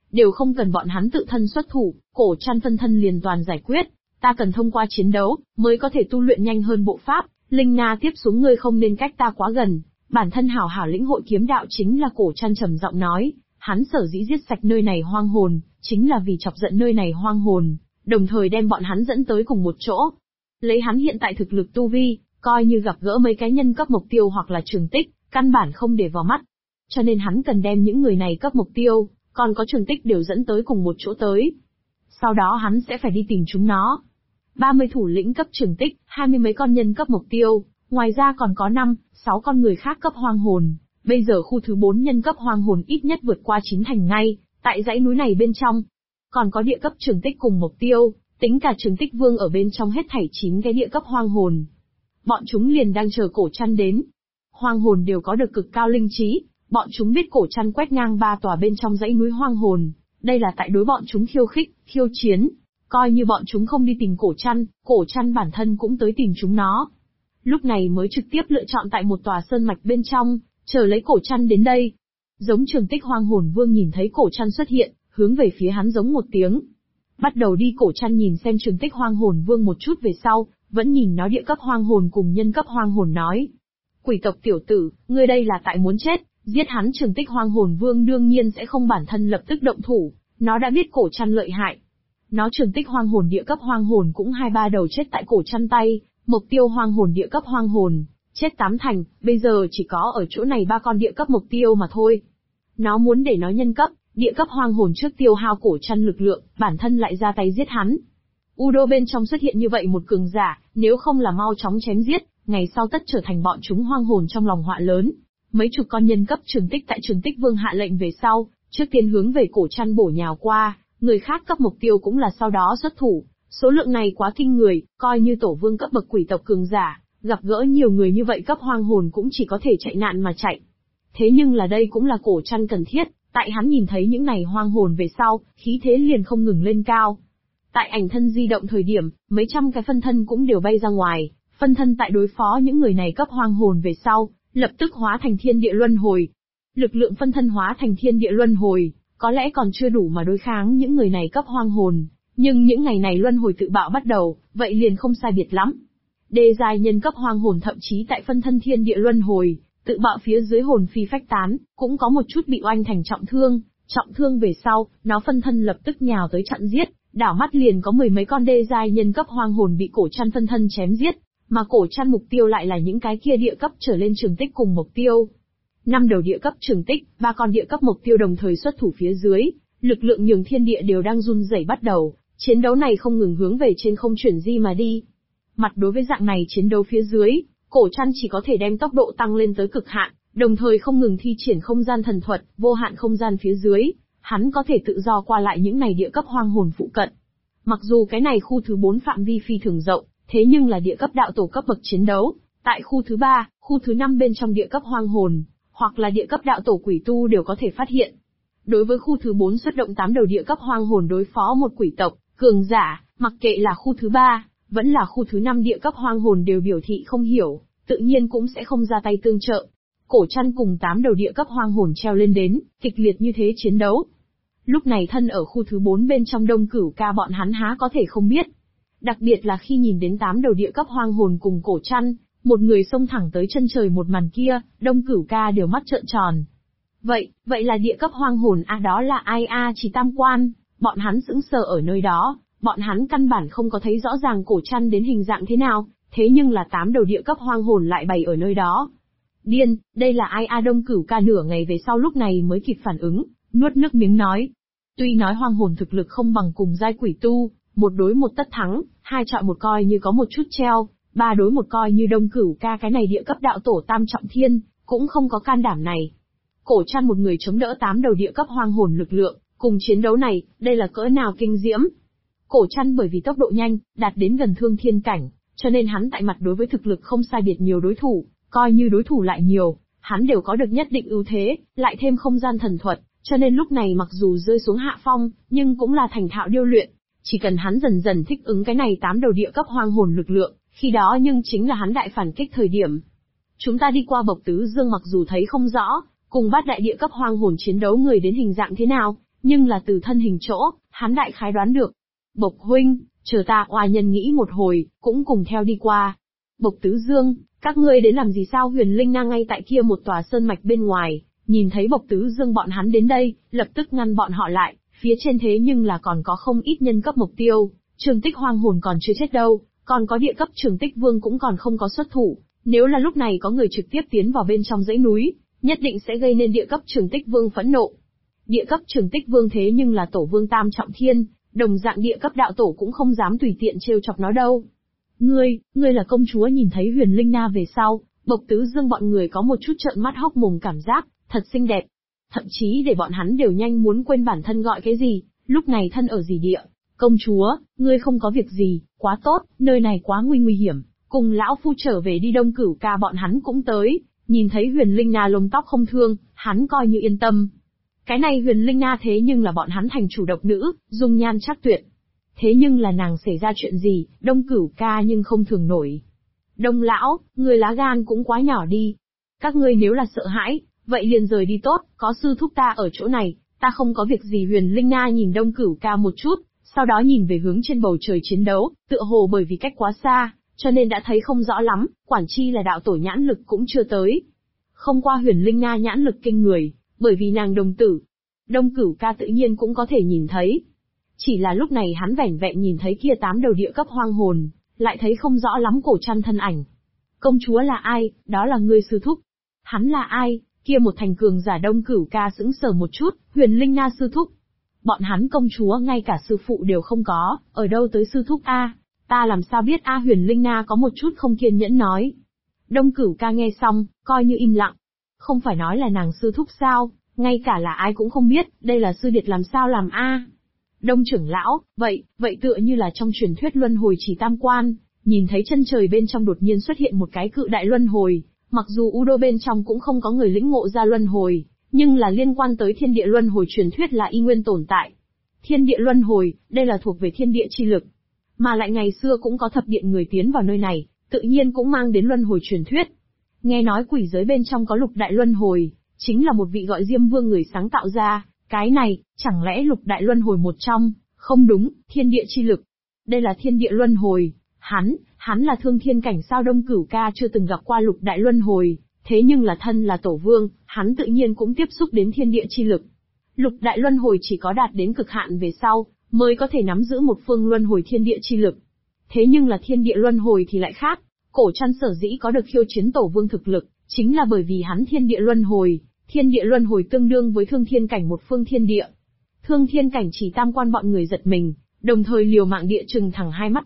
đều không cần bọn hắn tự thân xuất thủ, cổ trăn phân thân liền toàn giải quyết. Ta cần thông qua chiến đấu, mới có thể tu luyện nhanh hơn bộ pháp, Linh Na tiếp xuống ngươi không nên cách ta quá gần. Bản thân hảo hảo lĩnh hội kiếm đạo chính là cổ trăn trầm giọng nói, hắn sở dĩ giết sạch nơi này hoang hồn, chính là vì chọc giận nơi này hoang hồn, đồng thời đem bọn hắn dẫn tới cùng một chỗ. Lấy hắn hiện tại thực lực tu vi, coi như gặp gỡ mấy cái nhân cấp mục tiêu hoặc là Trường Tích, căn bản không để vào mắt. Cho nên hắn cần đem những người này cấp mục tiêu, còn có Trường Tích đều dẫn tới cùng một chỗ tới. Sau đó hắn sẽ phải đi tìm chúng nó. 30 thủ lĩnh cấp Trường Tích, 20 mấy con nhân cấp mục tiêu, ngoài ra còn có 6 con người khác cấp hoang hồn. Bây giờ khu thứ 4 nhân cấp hoang hồn ít nhất vượt qua 9 thành ngay, tại dãy núi này bên trong. Còn có địa cấp Trường Tích cùng mục tiêu, tính cả Trường Tích Vương ở bên trong hết thảy 9 cái địa cấp hoang hồn. Bọn chúng liền đang chờ cổ trăn đến. Hoang hồn đều có được cực cao linh trí, bọn chúng biết cổ trăn quét ngang 3 tòa bên trong dãy núi hoang hồn, đây là tại đối bọn chúng khiêu khích, khiêu chiến. Coi như bọn chúng không đi tìm cổ trăn bản thân cũng tới tìm chúng nó. Lúc này mới trực tiếp lựa chọn tại một tòa sơn mạch bên trong, chờ lấy cổ trăn đến đây. Giống Trường Tích hoang hồn vương nhìn thấy cổ trăn xuất hiện, hướng về phía hắn giống một tiếng. Bắt đầu đi cổ trăn nhìn xem Trường Tích hoang hồn vương một chút về sau, vẫn nhìn nó địa cấp hoang hồn cùng nhân cấp hoang hồn nói. Quỷ tộc tiểu tử, ngươi đây là tại muốn chết, giết hắn. Trường Tích hoang hồn vương đương nhiên sẽ không bản thân lập tức động thủ, nó đã biết cổ trăn lợi hại. Nó Trường Tích hoang hồn địa cấp hoang hồn cũng 2-3 đầu chết tại cổ trăn tay, mục tiêu hoang hồn địa cấp hoang hồn, chết 8 thành, bây giờ chỉ có ở chỗ này 3 con địa cấp mục tiêu mà thôi. Nó muốn để nó nhân cấp, địa cấp hoang hồn trước tiêu hao cổ trăn lực lượng, bản thân lại ra tay giết hắn. Udo bên trong xuất hiện như vậy một cường giả, nếu không là mau chóng chém giết, ngày sau tất trở thành bọn chúng hoang hồn trong lòng họa lớn. Mấy chục con nhân cấp Trường Tích tại Trường Tích Vương hạ lệnh về sau, trước tiên hướng về cổ trăn bổ nhào qua, người khác cấp mục tiêu cũng là sau đó xuất thủ. Số lượng này quá kinh người, coi như tổ vương cấp bậc quỷ tộc cường giả, gặp gỡ nhiều người như vậy cấp hoang hồn cũng chỉ có thể chạy nạn mà chạy. Thế nhưng là đây cũng là cổ trăn cần thiết, tại hắn nhìn thấy những này hoang hồn về sau, khí thế liền không ngừng lên cao. Tại ảnh thân di động thời điểm, mấy trăm cái phân thân cũng đều bay ra ngoài, phân thân tại đối phó những người này cấp hoang hồn về sau, lập tức hóa thành thiên địa luân hồi. Lực lượng phân thân hóa thành thiên địa luân hồi, có lẽ còn chưa đủ mà đối kháng những người này cấp hoang hồn, nhưng những ngày này luân hồi tự bạo bắt đầu, vậy liền không sai biệt lắm. Đê giai nhân cấp hoang hồn thậm chí tại phân thân thiên địa luân hồi, tự bạo phía dưới hồn phi phách tán, cũng có một chút bị oanh thành trọng thương về sau, nó phân thân lập tức nhào tới chặn giết, đảo mắt liền có 10 mấy con đê giai nhân cấp hoang hồn bị cổ trăn phân thân chém giết, mà cổ trăn mục tiêu lại là những cái kia địa cấp trở lên Trường Tích cùng mục tiêu. 5 đầu địa cấp Trường Tích, 3 con địa cấp mục tiêu đồng thời xuất thủ phía dưới, lực lượng nhường thiên địa đều đang run rẩy bắt đầu, chiến đấu này không ngừng hướng về trên không chuyển di mà đi. Mặt đối với dạng này chiến đấu phía dưới, cổ trăn chỉ có thể đem tốc độ tăng lên tới cực hạn, đồng thời không ngừng thi triển không gian thần thuật, vô hạn không gian phía dưới, hắn có thể tự do qua lại những này địa cấp hoang hồn phụ cận. Mặc dù cái này khu thứ 4 phạm vi phi thường rộng, thế nhưng là địa cấp đạo tổ cấp bậc chiến đấu, tại khu thứ 3, khu thứ 5 bên trong địa cấp hoang hồn, hoặc là địa cấp đạo tổ quỷ tu đều có thể phát hiện. Đối với khu thứ 4 xuất động 8 đầu địa cấp hoang hồn đối phó một quỷ tộc, cường giả, mặc kệ là khu thứ 3, vẫn là khu thứ 5 địa cấp hoang hồn đều biểu thị không hiểu, tự nhiên cũng sẽ không ra tay tương trợ. Cổ trăn cùng 8 đầu địa cấp hoang hồn treo lên đến, kịch liệt như thế chiến đấu. Lúc này thân ở khu thứ 4 bên trong Đông Cửu Ca bọn hắn há có thể không biết. Đặc biệt là khi nhìn đến 8 đầu địa cấp hoang hồn cùng cổ trăn, một người xông thẳng tới chân trời một màn kia, Đông Cửu Ca đều mắt trợn tròn. Vậy là địa cấp hoang hồn đó là ai Chỉ Tam Quan, bọn hắn sững sờ ở nơi đó, bọn hắn căn bản không có thấy rõ ràng cổ trăn đến hình dạng thế nào, thế nhưng là 8 đầu địa cấp hoang hồn lại bày ở nơi đó. Điên, đây là ai Đông Cửu Ca nửa ngày về sau lúc này mới kịp phản ứng, nuốt nước miếng nói. Tuy nói hoang hồn thực lực không bằng cùng giai quỷ tu, 1 đối 1 tất thắng, 2 chọi 1 coi như có một chút treo, 3 đối 1 coi như Đông Cửu Ca cái này địa cấp đạo tổ tam trọng thiên, cũng không có can đảm này. Cổ trăn một người chống đỡ 8 đầu địa cấp hoang hồn lực lượng, cùng chiến đấu này, đây là cỡ nào kinh diễm. Cổ trăn bởi vì tốc độ nhanh, đạt đến gần thương thiên cảnh, cho nên hắn tại mặt đối với thực lực không sai biệt nhiều đối thủ, coi như đối thủ lại nhiều, hắn đều có được nhất định ưu thế, lại thêm không gian thần thuật, cho nên lúc này mặc dù rơi xuống hạ phong, nhưng cũng là thành thạo điêu luyện, chỉ cần hắn dần dần thích ứng cái này 8 đầu địa cấp hoang hồn lực lượng, khi đó nhưng chính là hắn đại phản kích thời điểm. Chúng ta đi qua bộc tứ dương mặc dù thấy không rõ, cùng 8 đại địa cấp hoang hồn chiến đấu người đến hình dạng thế nào, nhưng là từ thân hình chỗ, hắn đại khái đoán được. Bộc huynh, chờ ta oa nhân nghĩ một hồi, cũng cùng theo đi qua. Bộc Tứ Dương, các ngươi đến làm gì sao? Huyền Linh Na ngay tại kia một tòa sơn mạch bên ngoài, nhìn thấy Bộc Tứ Dương bọn hắn đến đây, lập tức ngăn bọn họ lại, phía trên thế nhưng là còn có không ít nhân cấp mục tiêu, Trường Tích hoang hồn còn chưa chết đâu, còn có địa cấp Trường Tích Vương cũng còn không có xuất thủ, nếu là lúc này có người trực tiếp tiến vào bên trong dãy núi, nhất định sẽ gây nên địa cấp Trường Tích Vương phẫn nộ. Địa cấp Trường Tích Vương thế nhưng là tổ vương tam trọng thiên, đồng dạng địa cấp đạo tổ cũng không dám tùy tiện trêu chọc nó đâu. Ngươi là công chúa? Nhìn thấy Huyền Linh Na về sau, Bộc Tứ Dương bọn người có một chút trợn mắt hốc mồm, cảm giác thật xinh đẹp, thậm chí để bọn hắn đều nhanh muốn quên bản thân gọi cái gì, lúc này thân ở gì địa. Công chúa, ngươi không có việc gì, quá tốt, nơi này quá nguy hiểm, cùng lão phu trở về đi. Đông Cửu Ca bọn hắn cũng tới, nhìn thấy Huyền Linh Na lông tóc không thương, hắn coi như yên tâm. Cái này Huyền Linh Na thế nhưng là bọn hắn thành chủ độc nữ, dung nhan trác tuyệt. Thế nhưng là nàng xảy ra chuyện gì, Đông Cửu Ca nhưng không thường nổi. Đông lão, người lá gan cũng quá nhỏ đi. Các ngươi nếu là sợ hãi, vậy liền rời đi tốt, có sư thúc ta ở chỗ này, ta không có việc gì. Huyền Linh Na nhìn Đông Cửu Ca một chút, sau đó nhìn về hướng trên bầu trời chiến đấu, tựa hồ bởi vì cách quá xa, cho nên đã thấy không rõ lắm, quản chi là đạo tổ nhãn lực cũng chưa tới. Không qua Huyền Linh Na nhãn lực kinh người, bởi vì nàng đồng tử. Đông Cửu Ca tự nhiên cũng có thể nhìn thấy. Chỉ là lúc này hắn vẻn vẹn nhìn thấy kia 8 đầu địa cấp hoang hồn, lại thấy không rõ lắm cổ trăn thân ảnh. Công chúa là ai? Đó là ngươi sư thúc. Hắn là ai? Kia một thành cường giả. Đông Cửu Ca sững sờ một chút, Huyền Linh Na sư thúc. Bọn hắn công chúa ngay cả sư phụ đều không có, ở đâu tới sư thúc a? Ta làm sao biết a? Huyền Linh Na có một chút không kiên nhẫn nói. Đông Cửu Ca nghe xong, coi như im lặng. Không phải nói là nàng sư thúc sao, ngay cả là ai cũng không biết, đây là sư điệt làm sao làm a? Đông trưởng lão, vậy tựa như là trong truyền thuyết luân hồi chỉ tam quan, nhìn thấy chân trời bên trong đột nhiên xuất hiện một cái cự đại luân hồi, mặc dù U Đô bên trong cũng không có người lĩnh ngộ ra luân hồi, nhưng là liên quan tới thiên địa luân hồi truyền thuyết là y nguyên tồn tại. Thiên địa luân hồi, đây là thuộc về thiên địa chi lực. Mà lại ngày xưa cũng có thập điện người tiến vào nơi này, tự nhiên cũng mang đến luân hồi truyền thuyết. Nghe nói quỷ giới bên trong có lục đại luân hồi, chính là một vị gọi Diêm Vương người sáng tạo ra, cái này, chẳng lẽ lục đại luân hồi một trong? Không đúng, thiên địa chi lực. Đây là thiên địa luân hồi, hắn là thương thiên cảnh sao? Đông Cửu Ca chưa từng gặp qua lục đại luân hồi, thế nhưng là thân là tổ vương, hắn tự nhiên cũng tiếp xúc đến thiên địa chi lực. Lục đại luân hồi chỉ có đạt đến cực hạn về sau, mới có thể nắm giữ một phương luân hồi thiên địa chi lực. Thế nhưng là thiên địa luân hồi thì lại khác, cổ trăn sở dĩ có được khiêu chiến tổ vương thực lực, chính là bởi vì hắn thiên địa luân hồi. Thiên địa luân hồi tương đương với thương thiên cảnh một phương thiên địa. Thương thiên cảnh chỉ tam quan bọn người giật mình, đồng thời liều mạng địa trừng thẳng hai mắt